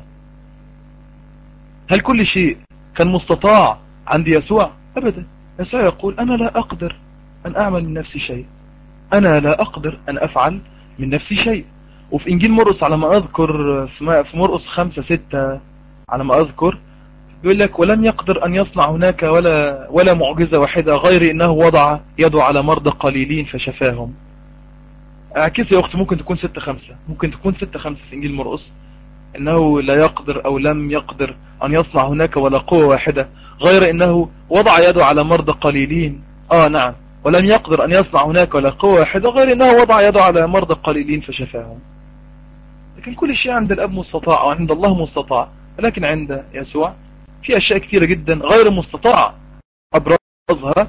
[SPEAKER 1] هل كل شيء كان مستطاع عند يسوع؟ أبدا. يسوع يقول أنا لا أقدر أن أعمل من نفسي شيء، أنا لا أقدر أن أفعل من نفسي شيء. وفي إنجيل مرقس على ما أذكر في مرقس 5:6 على ما أذكر يقول لك ولم يقدر أن يصنع هناك ولا معجزة واحدة غير إنه وضع يده على مرضى قليلين فشفاهم. اعكس يا أختي، ممكن تكون 6:5، ممكن تكون 6:5 في إنجيل مرقس، إنه لا يقدر أو لم يقدر أن يصنع هناك ولا قوة واحدة غير إنه وضع يده على مرضى قليلين. نعم، ولم يقدر أن يصنع هناك ولا قوة واحدة غير إنه وضع يده على مرضى قليلين فشفاهم. لكن كل شيء عند الأب مستطاع أو عند الله مستطاع، ولكن عند يسوع في أشياء كثيرة جدا غير مستطاع. أبرزها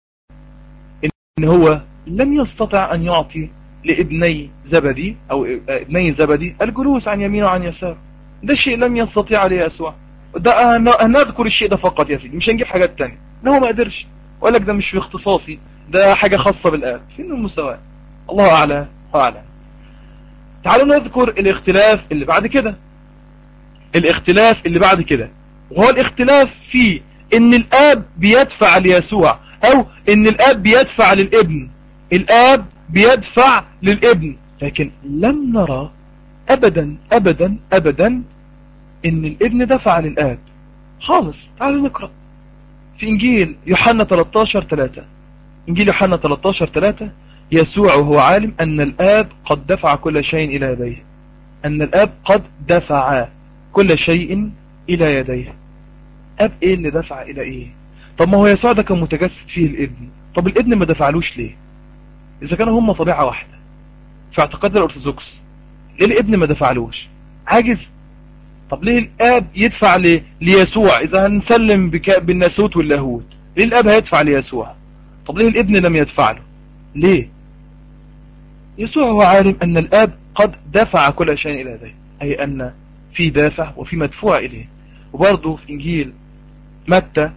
[SPEAKER 1] إن هو لم يستطع أن يعطي لابني زبدي أو ابني زبدي الجلوس عن يمين وعن يسار. ده شيء لم يستطيع عليه يسوع. ده هنذكر الشيء ده فقط يا سيدي، مش هنجيب حاجات تانية. إنه هو ما قدرش، وقال لك ده مش في اختصاصي، ده حاجة خاصة بالآب. فين المساواة؟ الله أعلى وأعلى. تعالوا نذكر الاختلاف اللي بعد كده. الاختلاف اللي بعد كده وهو الاختلاف في ان الآب بيدفع ليسوع او ان الآب بيدفع للابن. الآب بيدفع للابن، لكن لم نرى ابدا ابدا ابدا ان الابن دفع للآب خالص. تعالوا نقرأ في انجيل يوحنا 13:3. انجيل يوحنا 13:3: يسوع وهو عالم ان الآب قد دفع كل شيء الى يديه. ان الآب قد دفع كل شيء الى يديه. اب ايه اللي دفع الى ايه؟ طب ما هو يسوع ده كان متجسد فيه الابن، طب الابن ما دفعلوش ليه؟ اذا كانوا هم طبيعة واحدة في اعتقاد الارثوذكس، ليه الابن ما دفعلوش؟ عاجز. طب ليه الاب يدفع ليسوع اذا هنسلم بالناسوت واللاهوت؟ ليه الاب هيدفع ليسوع؟ طب ليه الابن لم يدفع له؟ ليه؟ يسوع هو عالم ان الاب قد دفع كل شيء الى يديه، اي ان في دافع وفي مدفوع اليه. وبرضه في انجيل متى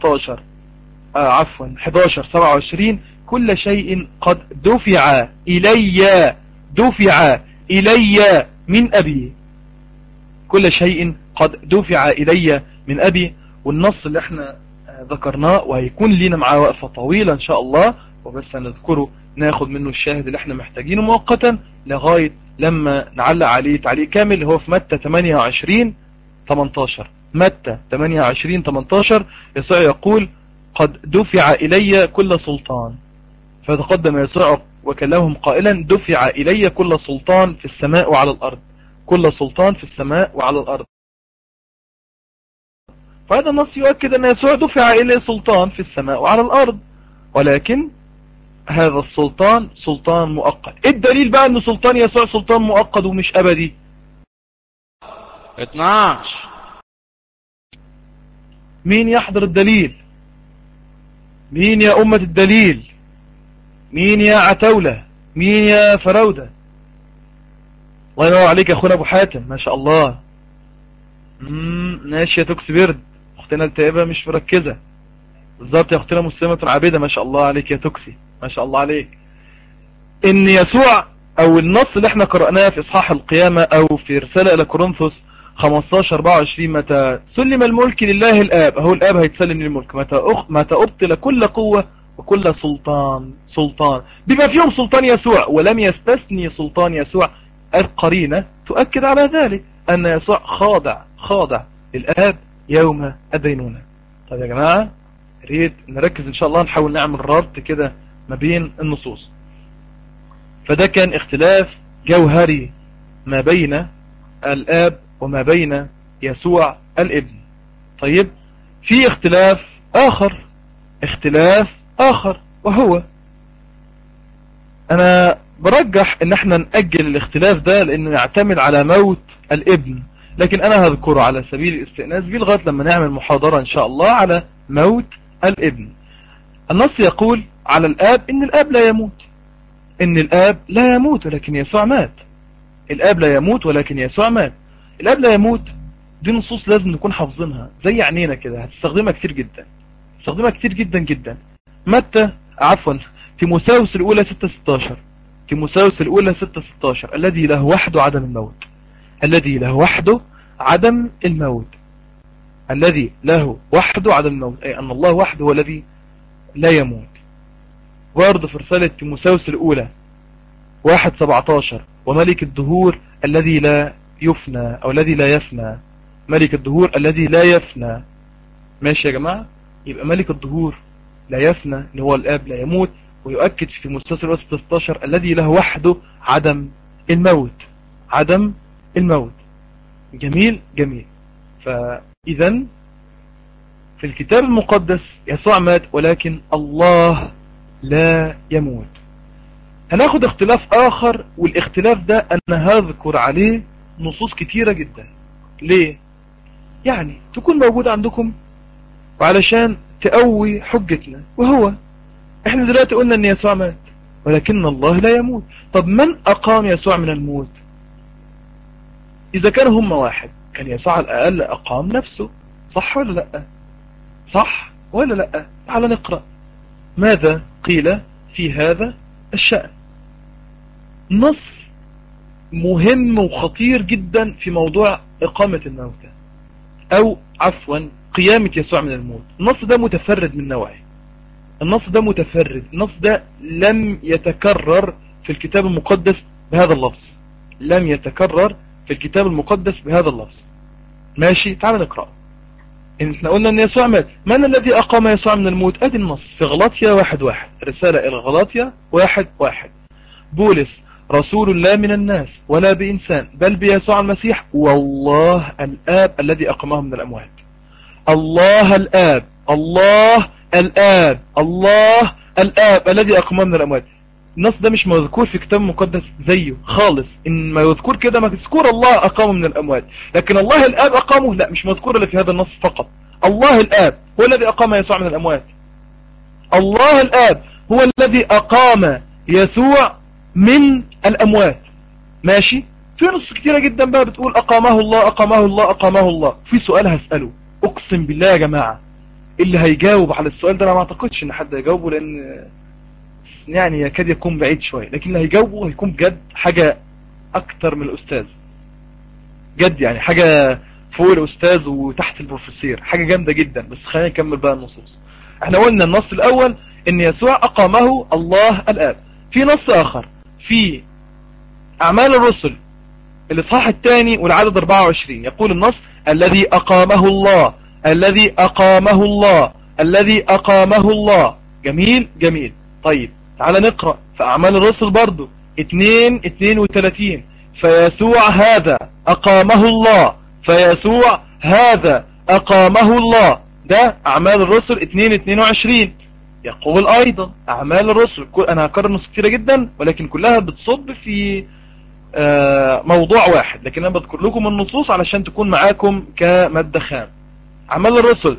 [SPEAKER 1] 11:27: كل شيء قد دفع إلي، دفع إلي من أبي. كل شيء قد دفع إلي من أبي. والنص اللي احنا ذكرناه وهيكون لنا معاه وقفة طويلة إن شاء الله، وبس هنذكره ناخد منه الشاهد اللي احنا محتاجينه مؤقتا لغاية لما نعلق عليه تعليق كامل. هو في متى 28 18. متى 28:18 يسوع يقول قد دفع إلي كل سلطان. فتقدم يسوع وكلمهم قائلا دفع إلي كل سلطان في السماء وعلى الأرض. كل سلطان في السماء وعلى الأرض. فهذا النص يؤكد أن يسوع دفع إليه سلطان في السماء وعلى الأرض، ولكن هذا السلطان سلطان مؤقت. الدليل بقى أن سلطان يسوع سلطان مؤقت ومش أبدي.
[SPEAKER 2] 12.
[SPEAKER 1] مين يحضر الدليل؟ مين يا أمة الدليل؟ مين يا عتولة؟ مين يا فراودة؟ الله ينور عليك يا أخونا أبو حاتم، ما شاء الله. ماشي يا توكس بيرد. أختنا التائبة مش مركزة بالظبط يا أختنا مسلمة العابدة، ما شاء الله عليك يا توكسي، ما شاء الله عليك. إن يسوع أو النص اللي احنا قرأناه في إصحاح القيامة أو في رسالة إلى كورنثوس 15:24 متى سلم الملك لله الآب، أهو الآب هيتسلم للملك متى أبطل كل قوة وكل سلطان بما فيهم سلطان يسوع، ولم يستثني سلطان يسوع. القرينة تؤكد على ذلك أن يسوع خاضع للآب يوم الدينونة. طيب يا جماعة ريد نركز إن شاء الله، نحاول نعمل ربط كده ما بين النصوص. فده كان اختلاف جوهري ما بين الآب وما بين يسوع الابن. طيب في اختلاف آخر وهو أنا برجح إن احنا نأجل الاختلاف ده لأنه يعتمد على موت الابن، لكن أنا هذكره على سبيل الاستئناس بيه لغاية لما نعمل محاضرة إن شاء الله على موت الابن. النص يقول على الآب إن الآب لا يموت، إن الآب لا يموت ولكن يسوع مات. الآب لا يموت ولكن يسوع مات. الآب لا يموت دي نصوص لازم نكون حافظينها زي عينينا كده، هتستخدمها كتير جدا. تيموثاوس الأولى 6:16. تيموثاوس الأولى 6:16 الذي له وحده عدم الموت. الذي له وحده عدم الموت. الذي له وحده عدم الموت، أي أن الله وحده هو الذي لا يموت. برضه في رسالة تيموثاوس الأولى 1:17 وملك الدهور الذي لا يفنى أو الذي لا يفنى. ملك الدهور الذي لا يفنى. ماشي يا جماعة، يبقى ملك الدهور لا يفنى اللي هو الآب لا يموت، ويؤكد في تيموثاوس الأولى 16 الذي له وحده عدم الموت. جميل. فإذا في الكتاب المقدس يسوع مات ولكن الله لا يموت. هناخد اختلاف آخر، والاختلاف ده أنا هذكر عليه نصوص كتيرة جدا. ليه؟ يعني تكون موجودة عندكم وعلشان تقوي حجتنا، وهو احنا دلوقتي قلنا ان يسوع مات ولكن الله لا يموت. طب من أقام يسوع من الموت؟ إذا كانوا هم واحد كان يسوع على الأقل أقام نفسه، صح ولا لأ؟ تعال نقرأ ماذا قيل في هذا الشأن. نص مهم وخطير جدا في موضوع إقامة الموتى، أو عفوا قيامة يسوع من الموت. النص ده متفرد من نوعه. النص ده لم يتكرر في الكتاب المقدس بهذا اللفظ. ماشي، تعال نقرأ. احنا قلنا ان يسوع مات. من الذي أقام يسوع من الموت؟ ادي النص في غلاطيا 1:1. رسالة إلى غلاطيا 1:1. بولس رسول لا من الناس ولا بإنسان بل بيسوع المسيح والله الآب الذي أقامه من الأموات. الله الآب الذي أقامه من الأموات. النص ده مش مذكور في كتاب مقدس زيه خالص. إن ما يذكر كده مذكور الله أقامه من الأموات، لكن الله الآب أقامه لا، مش مذكور إلا في هذا النص فقط. الله الآب هو الذي أقام يسوع من الأموات. الله الآب هو الذي أقام يسوع من الأموات. ماشي. في نص كتيرة جدا بقى بتقول أقامه الله. في سؤال هسأله، أقسم بالله يا جماعة اللي هيجاوب على السؤال ده، أنا ما أعتقدش إن حد هيجاوبه لأن يعني يكاد يكون بعيد شوية، لكن اللي هيجاوبه هيكون بجد حاجة أكتر من الأستاذ، جد يعني حاجة فوق الأستاذ وتحت البروفيسور، حاجة جامدة جدا. بس خلينا نكمل بقى النصوص. احنا قلنا النص الأول إن يسوع أقامه الله الآب. في نص آخر في أعمال الرسل الإصحاح الثاني والعدد 24 يقول النص: الذي أقامه الله، الذي أقامه الله، الذي أقامه الله. جميل جميل. طيب تعال نقرأ في أعمال الرسل برضو 2:32: فيسوع هذا أقامه الله، فيسوع هذا أقامه الله. ده أعمال الرسل 2:22. يقول أيضا أعمال الرسل، أنا هكرر نص كتيرة جدا ولكن كلها بتصب في موضوع واحد، لكن أنا بذكر لكم النصوص علشان تكون معاكم كمادة خام. أعمال الرسل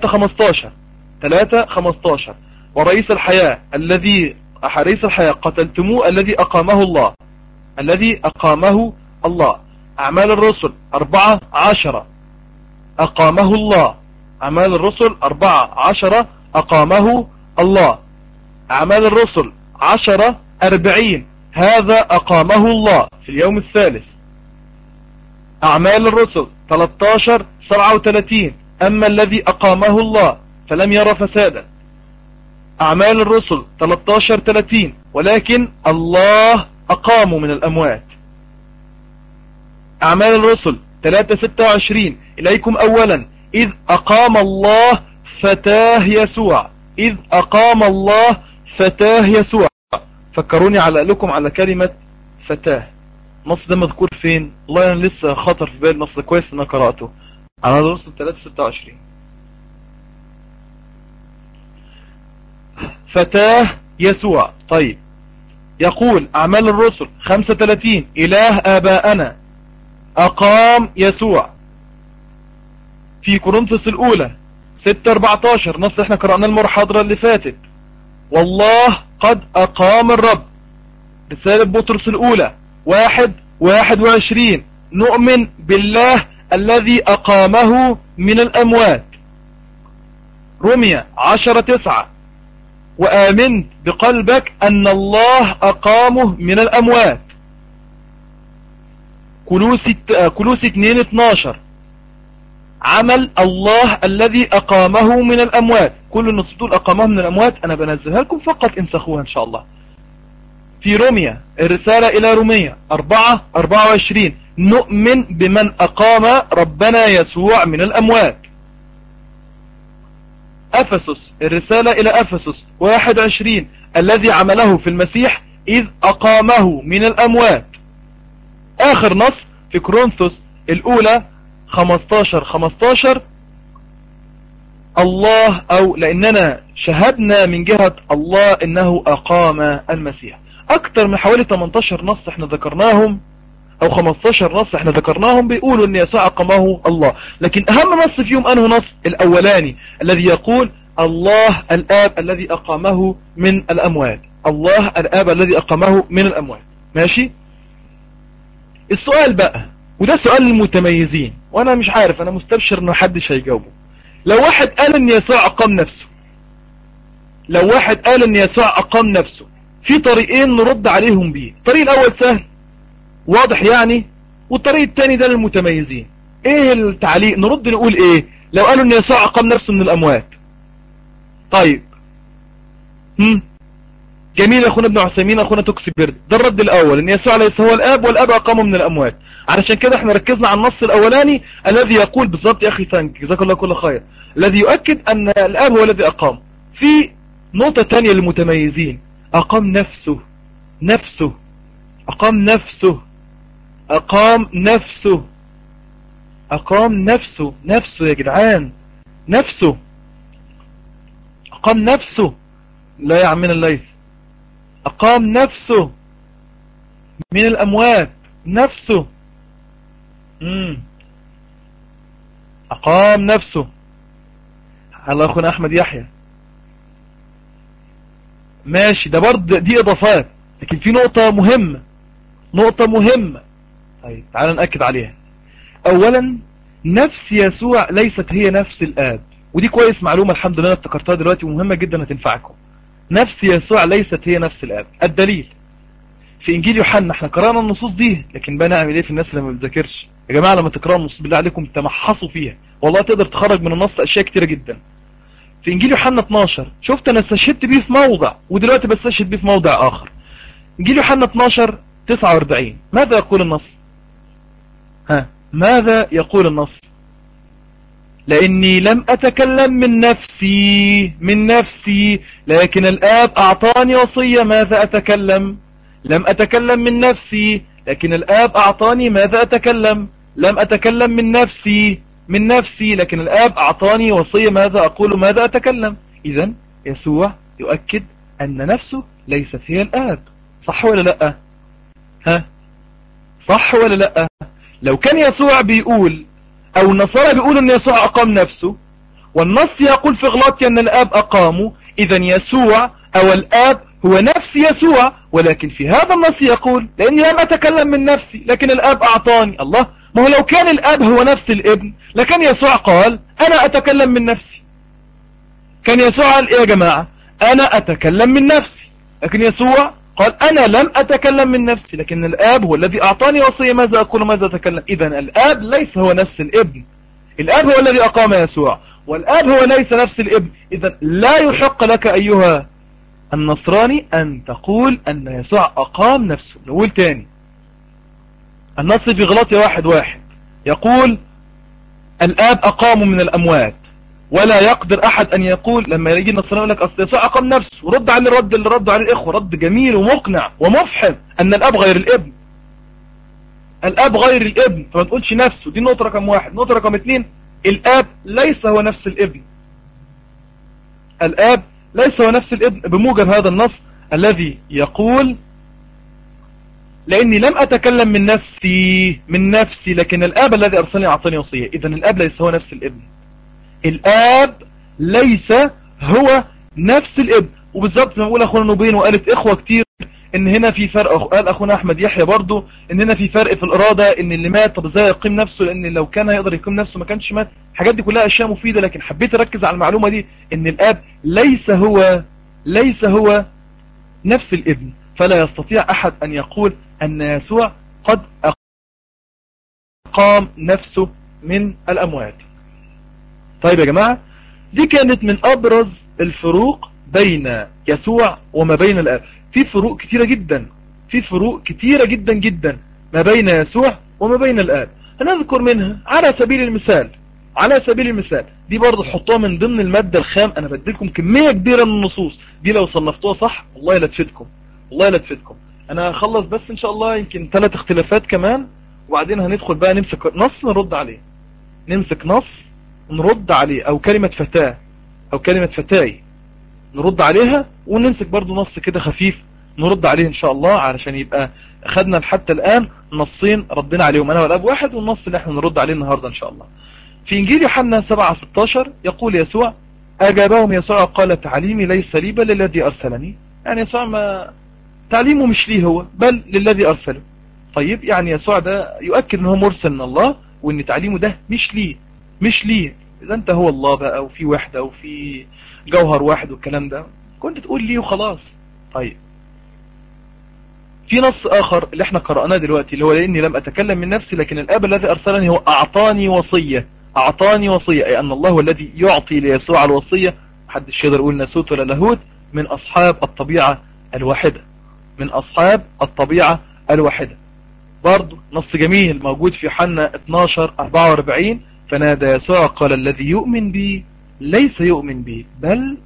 [SPEAKER 1] 3:15: ورئيس الحياة الذي رئيس الحياة قتلتموه الذي أقامه الله، الذي أقامه الله. أعمال الرسل 4:10: أقامه الله. أعمال الرسل 4:10: أقامه الله. أعمال الرسل 10:40: هذا أقامه الله في اليوم الثالث. أعمال الرسل 13:37: أما الذي أقامه الله فلم يرى فسادا. أعمال الرسل 13:30: ولكن الله أقامه من الأموات. أعمال الرسل 3:26: إليكم أولا إذ أقام الله فتاه يسوع، إذ أقام الله فتاه يسوع. فكروني على لكم على كلمة فتاه. النص ده مذكور فين؟ والله أنا لسه خاطر في بالي النص ده، كويس إن أنا قرأته. على الرسل 3:26 فتاه يسوع. طيب يقول أعمال الرسل 35: إله آبائنا أقام يسوع. في كورنثوس الأولى 6:14 نص احنا قرأنا المحاضرة اللي فاتت: والله قد أقام الرب. رسالة بطرس الأولى 1:21: نؤمن بالله الذي أقامه من الأموات. رومية 10:9: وآمنت بقلبك أن الله أقامه من الأموات. كولوسي 2:12: عمل الله الذي أقامه من الأموات. كل النصوص دول أقامه من الأموات أنا بنزلها لكم فقط انسخوها إن شاء الله. في رومية الرسالة إلى رومية 4:24: نؤمن بمن أقام ربنا يسوع من الأموات. أفسس الرسالة إلى أفسس 1:20: الذي عمله في المسيح إذ أقامه من الأموات. آخر نص في كورنثوس الأولى 15:15: الله أو لأننا شهدنا من جهة الله إنه أقام المسيح. أكثر من حوالي 18 نص احنا ذكرناهم أو 15 نص احنا ذكرناهم بيقولوا أن يسوع أقامه الله، لكن أهم نص فيهم أنه نص الأولاني الذي يقول الله الآب الذي أقامه من الأموات. الله الآب الذي أقامه من الأموات. ماشي. السؤال بقى، وده سؤال المتميزين وأنا مش عارف، أنا مستبشر أنه حدش هيجاوبه. لو واحد قال أن يسوع أقام نفسه، لو واحد قال أن يسوع أقام نفسه، في طريقين نرد عليهم بيه. الطريق الأول سهل واضح يعني، والطريق الثاني ده للمتميزين. ايه التعليق؟ نرد نقول ايه لو قالوا ان يسوع أقام نفسه من الأموات؟ طيب جميل يا اخونا ابن عثيمين، اخونا توكسي بيرد. ده الرد الاول، ان يسوع ليس هو الاب والاب اقامه من الاموات. علشان كده احنا ركزنا على النص الاولاني الذي يقول بالظبط يا اخي ثانك جزاك الله كل خير، الذي يؤكد ان الاب هو الذي اقام. في نقطة تانية للمتميزين: اقام نفسه. نفسه اقام نفسه، اقام نفسه، اقام نفسه. نفسه يا جدعان، نفسه، اقام نفسه. لا يا عمنا الليث، أقام نفسه من الأموات. نفسه أقام نفسه. الله أخونا أحمد يحيى ماشي، ده برضه دي إضافات، لكن في نقطة مهمة، نقطة مهمة. طيب تعال نأكد عليها. أولا نفس يسوع ليست هي نفس الآب، ودي كويس معلومة الحمد لله افتكرتها دلوقتي ومهمة جدا هتنفعكم. نفس يسوع ليست هي نفس الآب. الدليل في إنجيل يوحنا، احنا قرأنا النصوص دي لكن بقى نعمل ايه في الناس اللي ما بتذاكرش؟ يا جماعة لما تقرأوا النصوص بالله عليكم تمحصوا فيها، والله تقدر تخرج من النص أشياء كتيرة جدا. في إنجيل يوحنا 12 شفت أنا استشهدت بيه في موضع ودلوقتي بستشهد بيه في موضع آخر. إنجيل يوحنا 12:49 ماذا يقول النص؟ ماذا يقول النص؟ لأني لم أتكلم من نفسي لكن الآب أعطاني وصية ماذا أتكلم. لم أتكلم من نفسي لكن الآب أعطاني ماذا أتكلم. لم أتكلم من نفسي لكن الآب أعطاني وصية ماذا أقول ماذا أتكلم. إذن يسوع يؤكد أن نفسه ليست هي الآب. صح ولا لأ؟ صح ولا لأ؟ لو كان يسوع بيقول أو النصارى بيقولوا أن يسوع أقام نفسه والنص يقول في غلاطيا أن الآب أقامه، إذن يسوع أو الآب هو نفس يسوع، ولكن في هذا النص يقول لأني لم أتكلم من نفسي لكن الآب أعطاني. الله، ما هو لو كان الآب هو نفس الابن لكن يسوع قال أنا أتكلم من نفسي. كان يسوع قال إيه يا جماعة؟ أنا أتكلم من نفسي، لكن يسوع قال أنا لم أتكلم من نفسي لكن الآب هو الذي أعطاني وصية ماذا أقول ماذا أتكلم. إذن الآب ليس هو نفس الابن. الآب هو الذي أقام يسوع والآب هو ليس نفس الابن. إذن لا يحق لك أيها النصراني أن تقول أن يسوع أقام نفسه. نقول تاني، النص في غلاطيا 1:1 يقول الآب أقامه من الأموات، ولا يقدر أحد أن يقول لما يجي النصراني يقول لك أصل يسوع أقام نفسه، ورد على الرد اللي ردوا عليه الإخوة رد جميل ومقنع ومفحم أن الآب غير الابن. الآب غير الابن، فما تقولش نفسه. دي نقطة رقم 1. نقطة رقم 2، الآب ليس هو نفس الابن. الآب ليس هو نفس الابن بموجب هذا النص الذي يقول لأني لم أتكلم من نفسي لكن الآب الذي أرسلني أعطاني وصية. إذن الآب ليس هو نفس الابن. الآب ليس هو نفس الابن. وبالضبط زي ما بقول أخونا نوبين وقالت إخوة كتير إن هنا في فرق، قال أخونا أحمد يحيى برضو إن هنا في فرق في الإرادة، إن اللي مات طب إزاي يقيم نفسه، لأن لو كان هيقدر يقيم نفسه ما كانش مات. الحاجات دي كلها أشياء مفيدة، لكن حبيت أركز على المعلومة دي إن الآب ليس هو نفس الابن. فلا يستطيع أحد أن يقول أن يسوع قد أقام نفسه من الأموات. طيب يا جماعة، دي كانت من أبرز الفروق بين يسوع وما بين الآب. في فروق كتيرة جدا جدا ما بين يسوع وما بين الآب. هنذكر منها على سبيل المثال دي برضو حطوها من ضمن المادة الخام. أنا بديلكم كمية كبيرة من النصوص دي، لو صنفتوها صح والله لا تفيدكم. أنا هخلص بس إن شاء الله يمكن 3 اختلافات كمان، وبعدين هندخل بقى نمسك نص نرد عليه. نمسك نص نرد عليه، أو كلمة فتاة أو كلمة فتاي نرد عليها، ونمسك برضو نص كده خفيف نرد عليه إن شاء الله، علشان يبقى أخذنا حتى الآن نصين ردنا عليهم أنا والأب واحد، والنص اللي احنا نرد عليه النهاردة إن شاء الله. في إنجيل يوحنا 7:16 يقول يسوع أجابهم يسوع قال تعليمي ليس لي بل للذي أرسلني. يعني يسوع ما تعليمه مش ليه هو بل للذي أرسله. طيب يعني يسوع ده يؤكد أنه مرسل من الله، وأن تعليمه ده مش ليه. إذا أنت هو الله بقى وفي وحدة وفي جوهر واحد والكلام ده كنت تقول ليه وخلاص. طيب في نص آخر اللي احنا قرأناه دلوقتي اللي هو لأني لم أتكلم من نفسي لكن الآب الذي أرسلني هو أعطاني وصية. أي أن الله هو الذي يعطي ليسوع الوصية. محدش يقدر يقول ناسوت ولا لاهوت، من أصحاب الطبيعة الواحدة. برضو نص جميل موجود في يوحنا 12:44 فنادى يسوع قال الذي يؤمن بي ليس يؤمن بي بل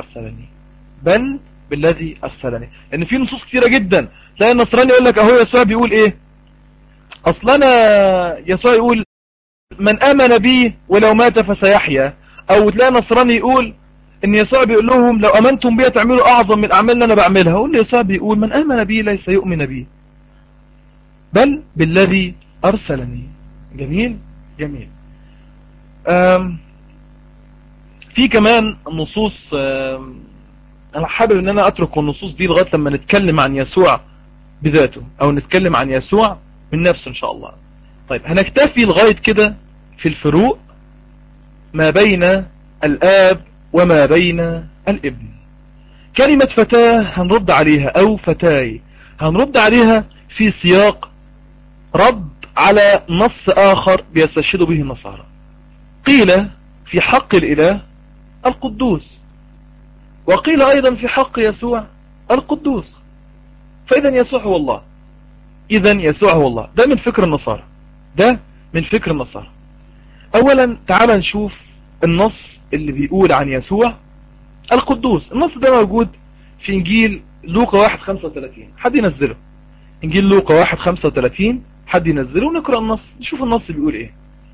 [SPEAKER 1] بالذي أرسلني. لأن في نصوص كثيرة جدا تلاقي النصراني يقول لك أهو يسوع بيقول إيه، أصلنا يسوع يقول من آمن بي ولو مات فسيحيا. أو تلاقي النصراني يقول إن يسوع بيقول لهم لو أمنتم بي تعملوا أعظم من الأعمال اللي أنا بعملها. أقول يسوع بيقول من آمن بي ليس يؤمن بي بل بالذي أرسلني. جميل. في كمان نصوص، أنا حابب أن أنا أترك النصوص دي لغاية لما نتكلم عن يسوع بذاته أو نتكلم عن يسوع من نفسه إن شاء الله. طيب هنكتفي لغاية كده في الفروق ما بين الآب وما بين الابن. كلمة فتاة هنرد عليها أو فتاي هنرد عليها في سياق رد على نص آخر بيستشهد به النصارى. قيل في حق الإله القدوس، وقيل أيضا في حق يسوع القدوس. فإذا يسوع هو الله. ده من فكر النصارى، ده من فكر النصارى. اولا تعال نشوف النص اللي بيقول عن يسوع القدوس. النص ده موجود في انجيل لوقا 1:35. حد ينزله انجيل لوقا 1:35، حد ينزله ونقرأ النص نشوف النص بيقول ايه.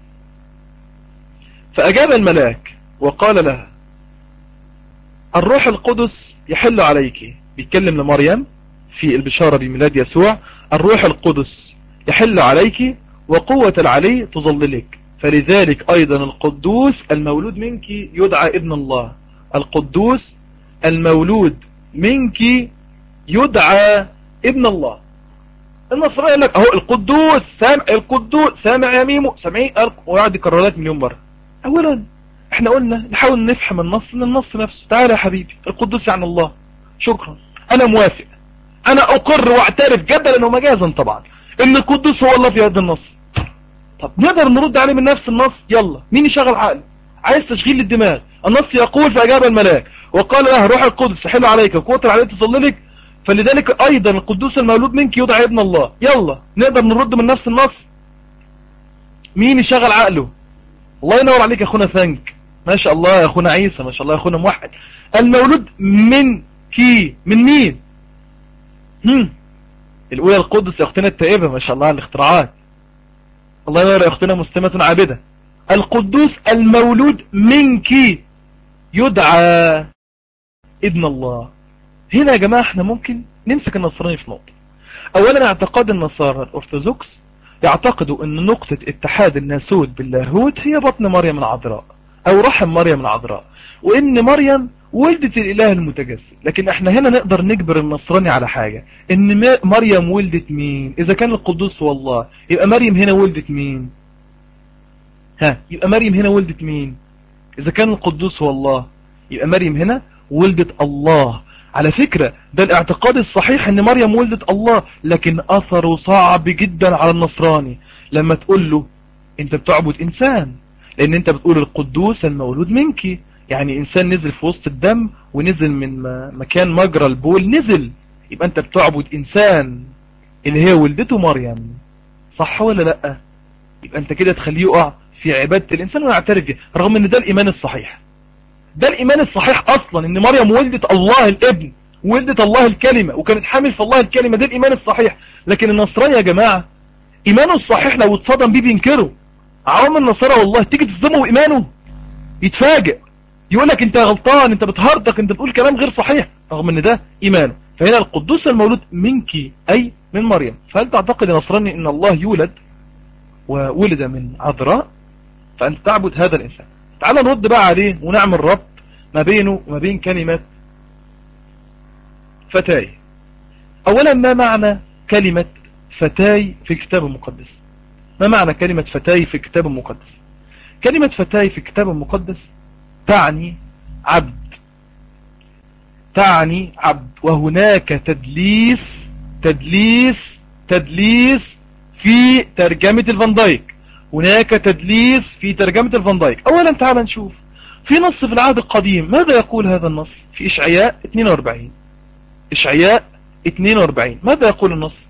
[SPEAKER 1] فأجاب الملاك وقال لها الروح القدس يحل عليك. بيتكلم لمريم في البشارة بميلاد يسوع. الروح القدس يحل عليك وقوة العلي تظللك، فلذلك أيضا القدوس المولود منك يدعى ابن الله. القدوس المولود منك يدعى ابن الله. النصراني يقول لك اهو القدوس سامع، القدوس سامع يا ميمو، سامعين ويقعد يكرر لك مليون مرة. اولا احنا قلنا نحاول نفهم النص من النص نفسه. تعالى يا حبيبي، القدوس يعني الله، شكرا، انا موافق، انا اقر واعترف جدلا ومجازا طبعا ان القدوس هو الله في هذا النص. طب نقدر نرد عليه من نفس النص؟ يلا مين يشغل عقله؟ عايز تشغيل الدماغ. النص يقول فأجاب الملاك وقال له روح القدس يحل عليك وقوة العلي تظللك، فلذلك ايضا القدوس المولود منك يدعى ابن الله. يلا نقدر نرد من نفس النص؟ مين يشغل عقله؟ الله ينور عليك يا اخونا ثانك، ما شاء الله يا اخونا عيسى، ما شاء الله يا اخونا موحد. المولود من كي، من مين؟ الاولى القدس يا اختنا التائبة، ما شاء الله على الاختراعات. الله ينور يا اختنا مسلمة عابدة. القدوس المولود منك يدعى ابن الله. هنا يا جماعة احنا ممكن نمسك النصراني في نقطة. اولا اعتقاد النصارى الارثوذكس يعتقدوا ان نقطة اتحاد الناسوت باللاهوت هي بطن مريم العذراء او رحم مريم العذراء، وان مريم ولدت الاله المتجسد. لكن احنا هنا نقدر نجبر النصراني على حاجة، ان مريم ولدت مين؟ اذا كان القدوس هو الله يبقى مريم هنا ولدت مين؟ يبقى مريم هنا ولدت مين؟ اذا كان القدوس هو الله يبقى مريم هنا ولدت الله. على فكرة ده الاعتقاد الصحيح ان مريم ولدت الله، لكن اثره صعب جدا على النصراني لما تقول له انت بتعبد انسان، لان انت بتقول القدوس المولود منك، يعني انسان نزل في وسط الدم ونزل من مكان مجرى البول نزل، يبقى انت بتعبد انسان اللي هي ولدته مريم، صح ولا لا؟ يبقى انت كده تخليه يقع في عبادة الانسان ويعترف بيه، رغم ان ده الايمان الصحيح. ده الايمان الصحيح اصلا ان مريم ولدت الله الابن، ولدت الله الكلمة وكانت حامل في الله الكلمة، ده الايمان الصحيح. لكن النصراني يا جماعة ايمانه الصحيح لو اتصدم بيه بينكره. عوام النصارى والله تيجي تصدمه ايمانه يتفاجئ، يقول لك انت غلطان، انت بتهرطق، انت بتقول كلام غير صحيح، رغم ان ده ايمانه. فهنا القدوس المولود منك اي من مريم. فهل تعتقد يا نصراني ان الله يولد وولد من عذراء؟ فانت تعبد هذا الانسان. تعال نرد بقى عليه ونعمل ربط ما بينه وما بين كلمة فتاي. اولا ما معنى كلمة فتاي في الكتاب المقدس؟ ما معنى كلمة فتاي في الكتاب المقدس؟ كلمة فتاي في الكتاب المقدس تعني عبد، تعني عبد. وهناك تدليس في ترجمة الفان دايك، هناك تدليس في ترجمة الفان دايك. اولا تعال نشوف في نص في العهد القديم، ماذا يقول هذا النص؟ في إشعياء 42. إشعياء 42 ماذا يقول النص؟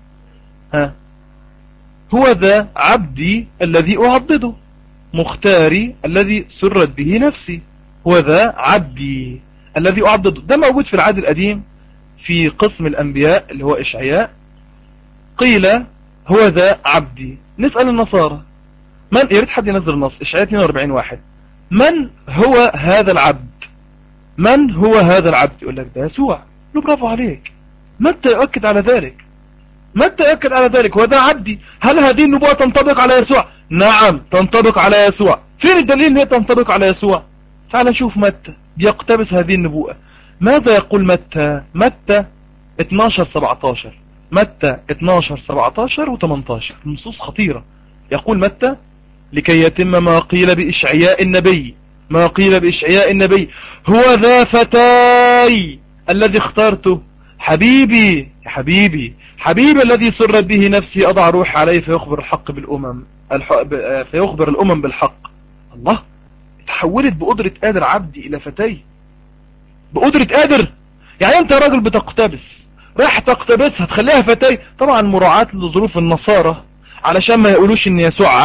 [SPEAKER 1] هو ذا عبدي الذي أعضده، مختاري الذي سرت به نفسي. هو ذا عبدي الذي أعضده، ده موجود في العهد القديم في قسم الأنبياء اللي هو إشعياء. قيل هو ذا عبدي. نسأل النصارى من، يريد حد ينزل النص إشعياء 42 واحد، من هو هذا العبد؟ من هو هذا العبد؟ يقول لك ده يسوع. له برافو عليك. متى يؤكد على ذلك؟ متى يؤكد على ذلك؟ وده عبدي. هل هذه النبوة تنطبق على يسوع؟ نعم تنطبق على يسوع. فين الدليل ان هي تنطبق على يسوع؟ تعال نشوف متى بيقتبس هذه النبوة. ماذا يقول متى؟ متى 12:17. متى 12:17 و18 نصوص خطيرة. يقول متى لكي يتم ما قيل بإشعياء النبي، ما قيل بإشعياء النبي، هو ذا فتاي الذي اخترته، حبيبي يا حبيبي، حبيبي الذي سرت به نفسي، أضع روح عليه فيخبر الحق بالأمم، فيخبر الأمم بالحق. الله، تحولت بقدرة قادر عبدي إلى فتاي، بقدرة قادر. يعني أنت راجل بتقتبس، راح تقتبسها تخليها فتاي، طبعا مراعاة لظروف النصارى علشان ما يقولوش ان يسوع عبد،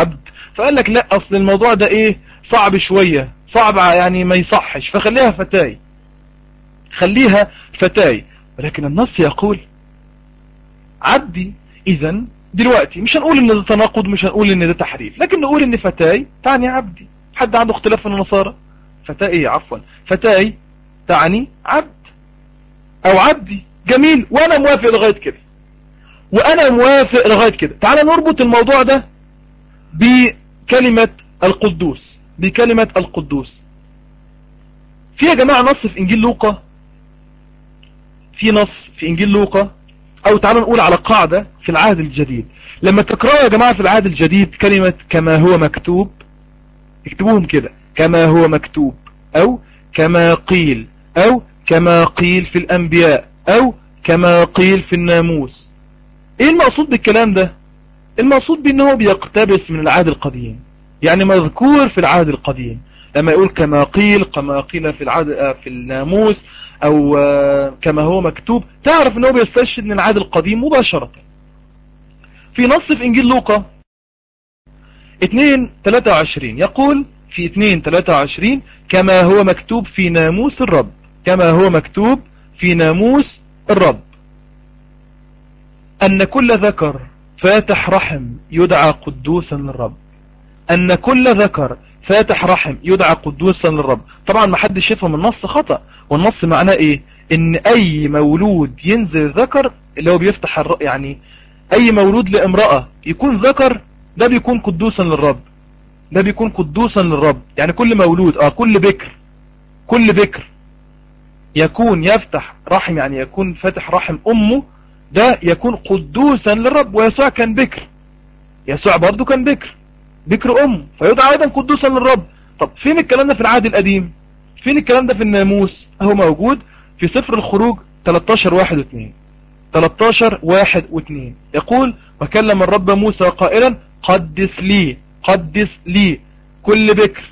[SPEAKER 1] فقال لك لا، اصل الموضوع ده ايه، صعب شوية، صعب يعني ما يصحش، فخليها فتاي، خليها فتاي. ولكن النص يقول عبدي. اذا دلوقتي مش هنقول ان ده تناقض، مش هنقول ان ده تحريف، لكن نقول ان فتاي تعني عبدي. حد عنده اختلاف في النصارى؟ فتاي، عفوا، فتاي تعني عبد او عبدي. جميل، وانا موافق لغاية كده، وانا موافق لغاية كده. تعال نربط الموضوع ده بكلمة القدوس، بكلمة القدوس. في يا جماعة نص في انجيل لوقا، في نص في انجيل لوقا، او تعالوا نقول على قاعدة في العهد الجديد. لما تقرأوا يا جماعة في العهد الجديد كلمة كما هو مكتوب، اكتبوهم كده، كما هو مكتوب، او كما قيل، او كما قيل في الانبياء، او كما قيل في الناموس. ايه المقصود بالكلام ده؟ المقصود بانه بيقتبس من العهد القديم، يعني مذكور في العهد القديم. لما يقول كما قيل، كما قيل في العهد في الناموس، او كما هو مكتوب، تعرف انه بيستشهد من العهد القديم مباشرة. في نص في انجيل لوقا 2:23 يقول، في 2:23 كما هو مكتوب في ناموس الرب، كما هو مكتوب في ناموس الرب، أن كل ذكر فاتح رحم يدعى قدوسا للرب. أن كل ذكر فاتح رحم يدعى قدوسا للرب. طبعا ما حدش يفهم النص خطأ، والنص معناه ايه؟ ان اي مولود ينزل ذكر اللي هو بيفتح يعني اي مولود لامرأة يكون ذكر، ده بيكون قدوسا للرب، ده بيكون قدوسا للرب. يعني كل مولود، كل بكر، كل بكر يكون يفتح رحم، يعني يكون فاتح رحم امه، ده يكون قدوسا للرب. ويسوع كان بكر، يسوع برضو كان بكر، بكر أم، فيدعى أيضا قدوسا للرب. طب فين الكلام ده في العهد القديم؟ فين الكلام ده في الناموس؟ اهو موجود في سفر الخروج 13:1-2. 13:1-2 يقول: وكلم الرب موسى قائلا قدس لي، قدس لي كل بكر،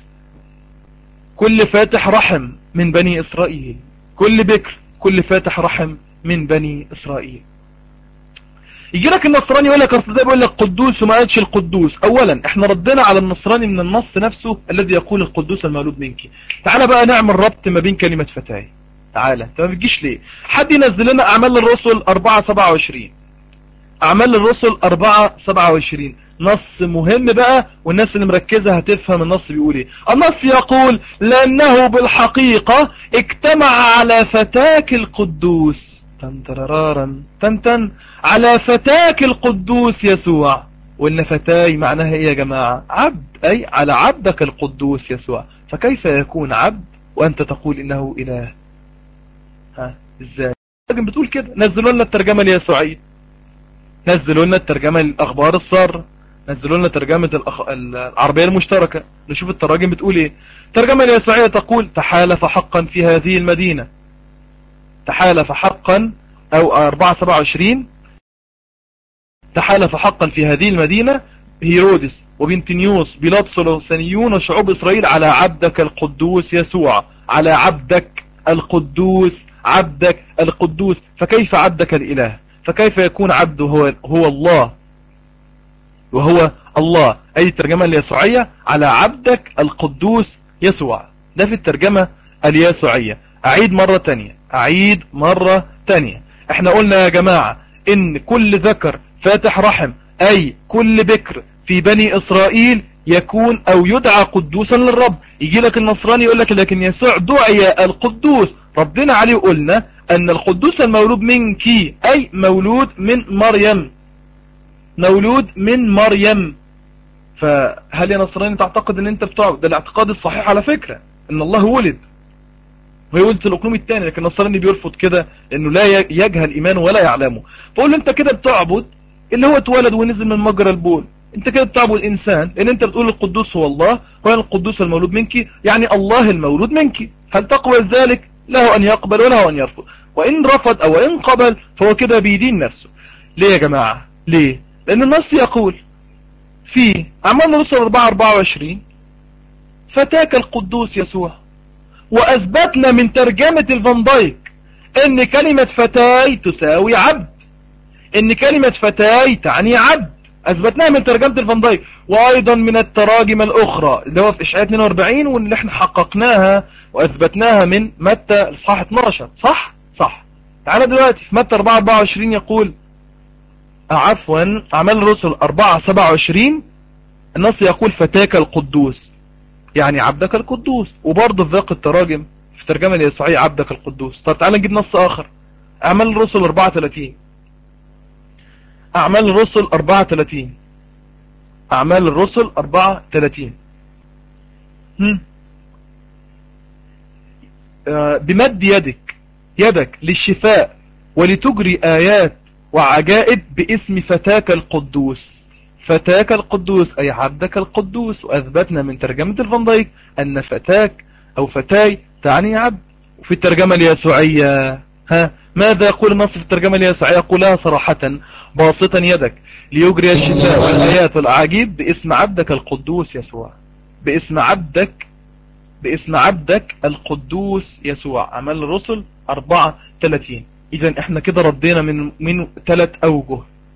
[SPEAKER 1] كل فاتح رحم من بني إسرائيل، كل بكر، كل فاتح رحم من بني إسرائيل. يجي لك النصراني يقول لك اصل ده بيقول لك قدوس وما قالش القدوس. اولا احنا ردنا على النصراني من النص نفسه الذي يقول القدوس المولود منك. تعال بقى نعمل ربط ما بين كلمة فتاي. تعال، انت ما بتجيش ليه؟ حد ينزل لنا اعمال الرسل 4:27، اعمال الرسل 4:27، نص مهم بقى، والناس اللي مركزة هتفهم النص بيقول ايه. النص يقول لانه بالحقيقة اجتمع على فتاك القدوس، تنترارارا تنتن، على فتاك القدوس يسوع. وان فتاي معناها ايه يا جماعة؟ عبد، اي على عبدك القدوس يسوع. فكيف يكون عبد وانت تقول انه اله؟ ها ازاي؟ لكن بتقول كده. نزلوا لنا الترجمة اليسوعية، نزلوا لنا الترجمة الأخبار السارة، نزلوا لنا ترجمة العربية المشتركة، نشوف التراجم بتقول ايه. الترجمة اليسوعية تقول تحالف حقا في هذه المدينة، تحالف حقا، أو 4:27، تحالف حقا في هذه المدينة هيرودس وبنتنيوس بيلاطس والثانيون وشعوب إسرائيل على عبدك القدوس يسوع، على عبدك القدوس، عبدك القدوس. فكيف عبدك الإله؟ فكيف يكون عبده هو الله، وهو الله؟ أي الترجمة اليسوعية على عبدك القدوس يسوع. ده في الترجمة اليسوعية. أعيد مرة تانية، أعيد مرة تانية. احنا قلنا يا جماعة إن كل ذكر فاتح رحم، أي كل بكر في بني إسرائيل يكون أو يدعى قدوسا للرب. يجي لك النصراني يقول لك لكن يسوع دعي القدوس. ردنا عليه وقلنا أن القدوس المولود منك، أي مولود من مريم، مولود من مريم. فهل يا نصراني تعتقد ان انت بتعبد؟ ده الاعتقاد الصحيح على فكرة، ان الله ولد، وهي ولدت الاقنوم الثاني. لكن النصراني بيرفض كده، انه لا يجهل ايمانه ولا يعلمه. فقول له انت كده بتعبد اللي هو اتولد ونزل من مجرى البول، انت كده بتعبد انسان، لان انت بتقول القدوس هو الله، وان القدوس المولود منك يعني الله المولود منك. هل تقبل ذلك؟ له ان يقبل وله ان يرفض، وان رفض او ان قبل فهو كده بيدين نفسه. ليه يا جماعة؟ ليه؟ لان النص يقول في أعمال الرسل 4:24 فتاك القدوس يسوع. وأثبتنا من ترجمة الفان دايك ان كلمة فتاي تساوي عبد، ان كلمة فتاي تعني عبد. اثبتناها من ترجمة الفان دايك، وايضا من التراجم الاخرى اللي هو في اشعاع 42 واللي احنا حققناها واثبتناها من متى الاصحاح 12. صح صح. تعالى دلوقتي في متى 4:24 يقول، عفوا اعمال الرسل 4:27 النص يقول فتاك القدوس، يعني عبدك القدوس. وبرضه في باقي التراجم في ترجمة اليسوعية عبدك القدوس. طب تعالى نجيب نص اخر، اعمال الرسل 34. اعمال الرسل 34. اعمال الرسل 34. بمد يدك للشفاء ولتجري آيات وعجائب باسم فتاك القدوس. فتاك القدوس أي عبدك القدوس. وأثبتنا من ترجمة الفان دايك أن فتاك أو فتاي تعني عبد. وفي الترجمة اليسوعية ماذا يقول النص في الترجمة اليسوعية؟ يقولها صراحة، باسطا يدك ليجري الشفاء والآيات والعجيب باسم عبدك القدوس يسوع. باسم عبدك القدوس يسوع. أعمال الرسل 34. إذن احنا كده ردينا من 3 أوجه.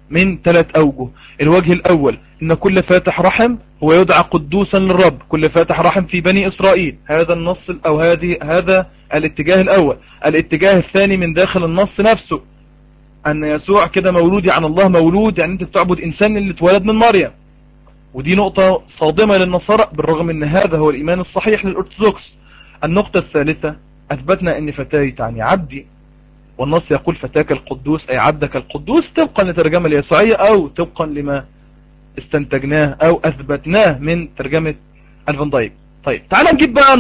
[SPEAKER 1] الوجه الأول إن كل فاتح رحم هو يدعى قدوسا للرب، كل فاتح رحم في بني إسرائيل. هذا النص أو هذا الاتجاه الأول. الاتجاه الثاني من داخل النص نفسه، أن يسوع كده مولود، يعني الله مولود، يعني أنت بتعبد إنسان اللي اتولد من مريم. ودي نقطة صادمة للنصارى بالرغم ان هذا هو الايمان الصحيح للأرثوذكس. النقطة الثالثة، اثبتنا ان فتاي تعني عبدي، والنص يقول فتاك القدوس اي عبدك القدوس، طبقا لترجمة اليسوعية او طبقا لما استنتجناه او اثبتناه من ترجمة الفان دايك. طيب تعال نجيب بقى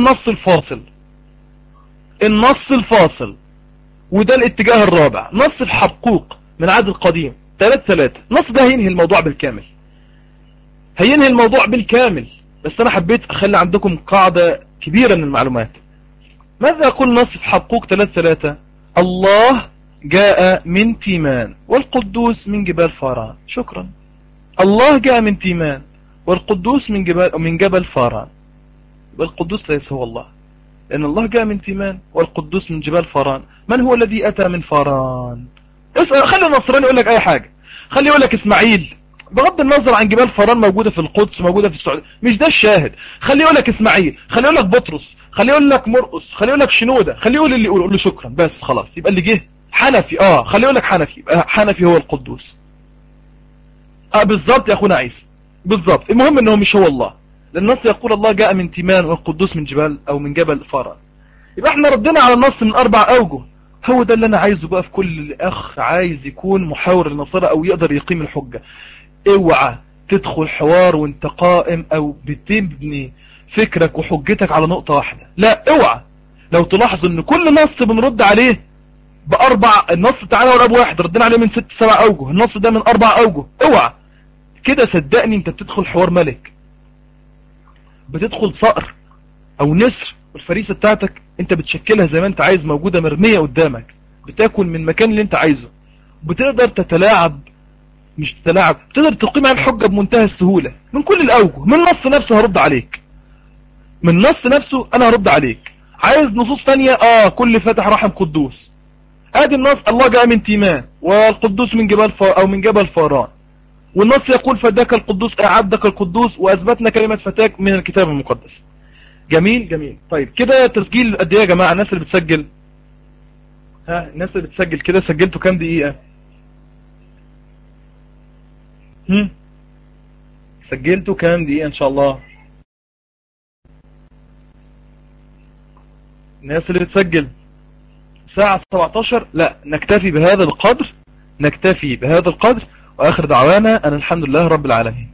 [SPEAKER 1] النص الفاصل، وده الاتجاه الرابع، نص الحقوق من العهد القديم 3:3. النص ده هينهي الموضوع بالكامل. بس انا حبيت اخلي عندكم قاعدة كبيرة من المعلومات. ماذا يقول نص في حقوق 3:3؟ الله جاء من تيمان والقدوس من جبال فاران. شكرا. الله جاء من تيمان والقدوس من جبل فاران. والقدوس ليس هو الله، لأن الله جاء من تيمان والقدوس من جبال فاران. من هو الذي أتى من فاران؟ خلي النصراني يقول لك أي حاجة، خلي يقول لك إسماعيل، بغض النظر عن جبال فاران موجودة في القدس موجودة في السعودية، مش ده الشاهد. خلي يقول لك إسماعيل، خلي يقول لك بطرس، خلي يقول لك مرقس، خلي يقول لك شنودة، خلي يقول اللي يقول له شكرا بس خلاص. يبقى اللي جه حنفي، خلي يقول لك حنفي، يبقى حنفي هو القدوس. بالظبط يا أخونا عيسى، بالظبط. المهم إنه مش هو الله، لأن النص يقول الله جاء من تيمان والقدوس من جبال أو من جبل فاران. يبقى احنا ردنا على النص من 4 أوجه. هو ده اللي أنا عايزه بقى في كل أخ عايز يكون محاور للنصارى أو يقدر يقيم الحجة. اوعى تدخل حوار وانت قائم او بتبني فكرك وحجتك على نقطة واحدة، لا اوعى. لو تلاحظ ان كل نص بنرد عليه ب4، النص تعالى ولا ب1 ردنا عليه من 6-7 أوجه، النص ده من 4 أوجه. اوعى كده، صدقني انت بتدخل حوار ملك، بتدخل صقر او نسر، والفريسة بتاعتك انت بتشكلها زي ما انت عايز، موجودة مرمية قدامك، بتاكل من المكان اللي انت عايزه، بتقدر تتلاعب، مش تتلاعب، تقدر تقيم عن الحجة بمنتهى السهولة من كل الأوجه. من النص نفسه هرد عليك، من النص نفسه أنا هرد عليك. عايز نصوص تانية؟ كل فاتح رحم قدوس. ادي النص، الله جاء من تيمان والقدوس من جبال أو من جبل فاران، والنص يقول فداك القدوس أي عبدك القدوس، وأثبتنا كلمة فتاك من الكتاب المقدس. جميل جميل. طيب كده تسجيل قد ايه يا جماعة؟ الناس اللي بتسجل، الناس اللي بتسجل كده سجلتوا كام دقيقة؟ سجلتوا كام دقيقة ان شاء الله؟ الناس اللي بتسجل ساعة 17. لا، نكتفي بهذا القدر، وآخر دعوانا أن الحمد لله رب العالمين.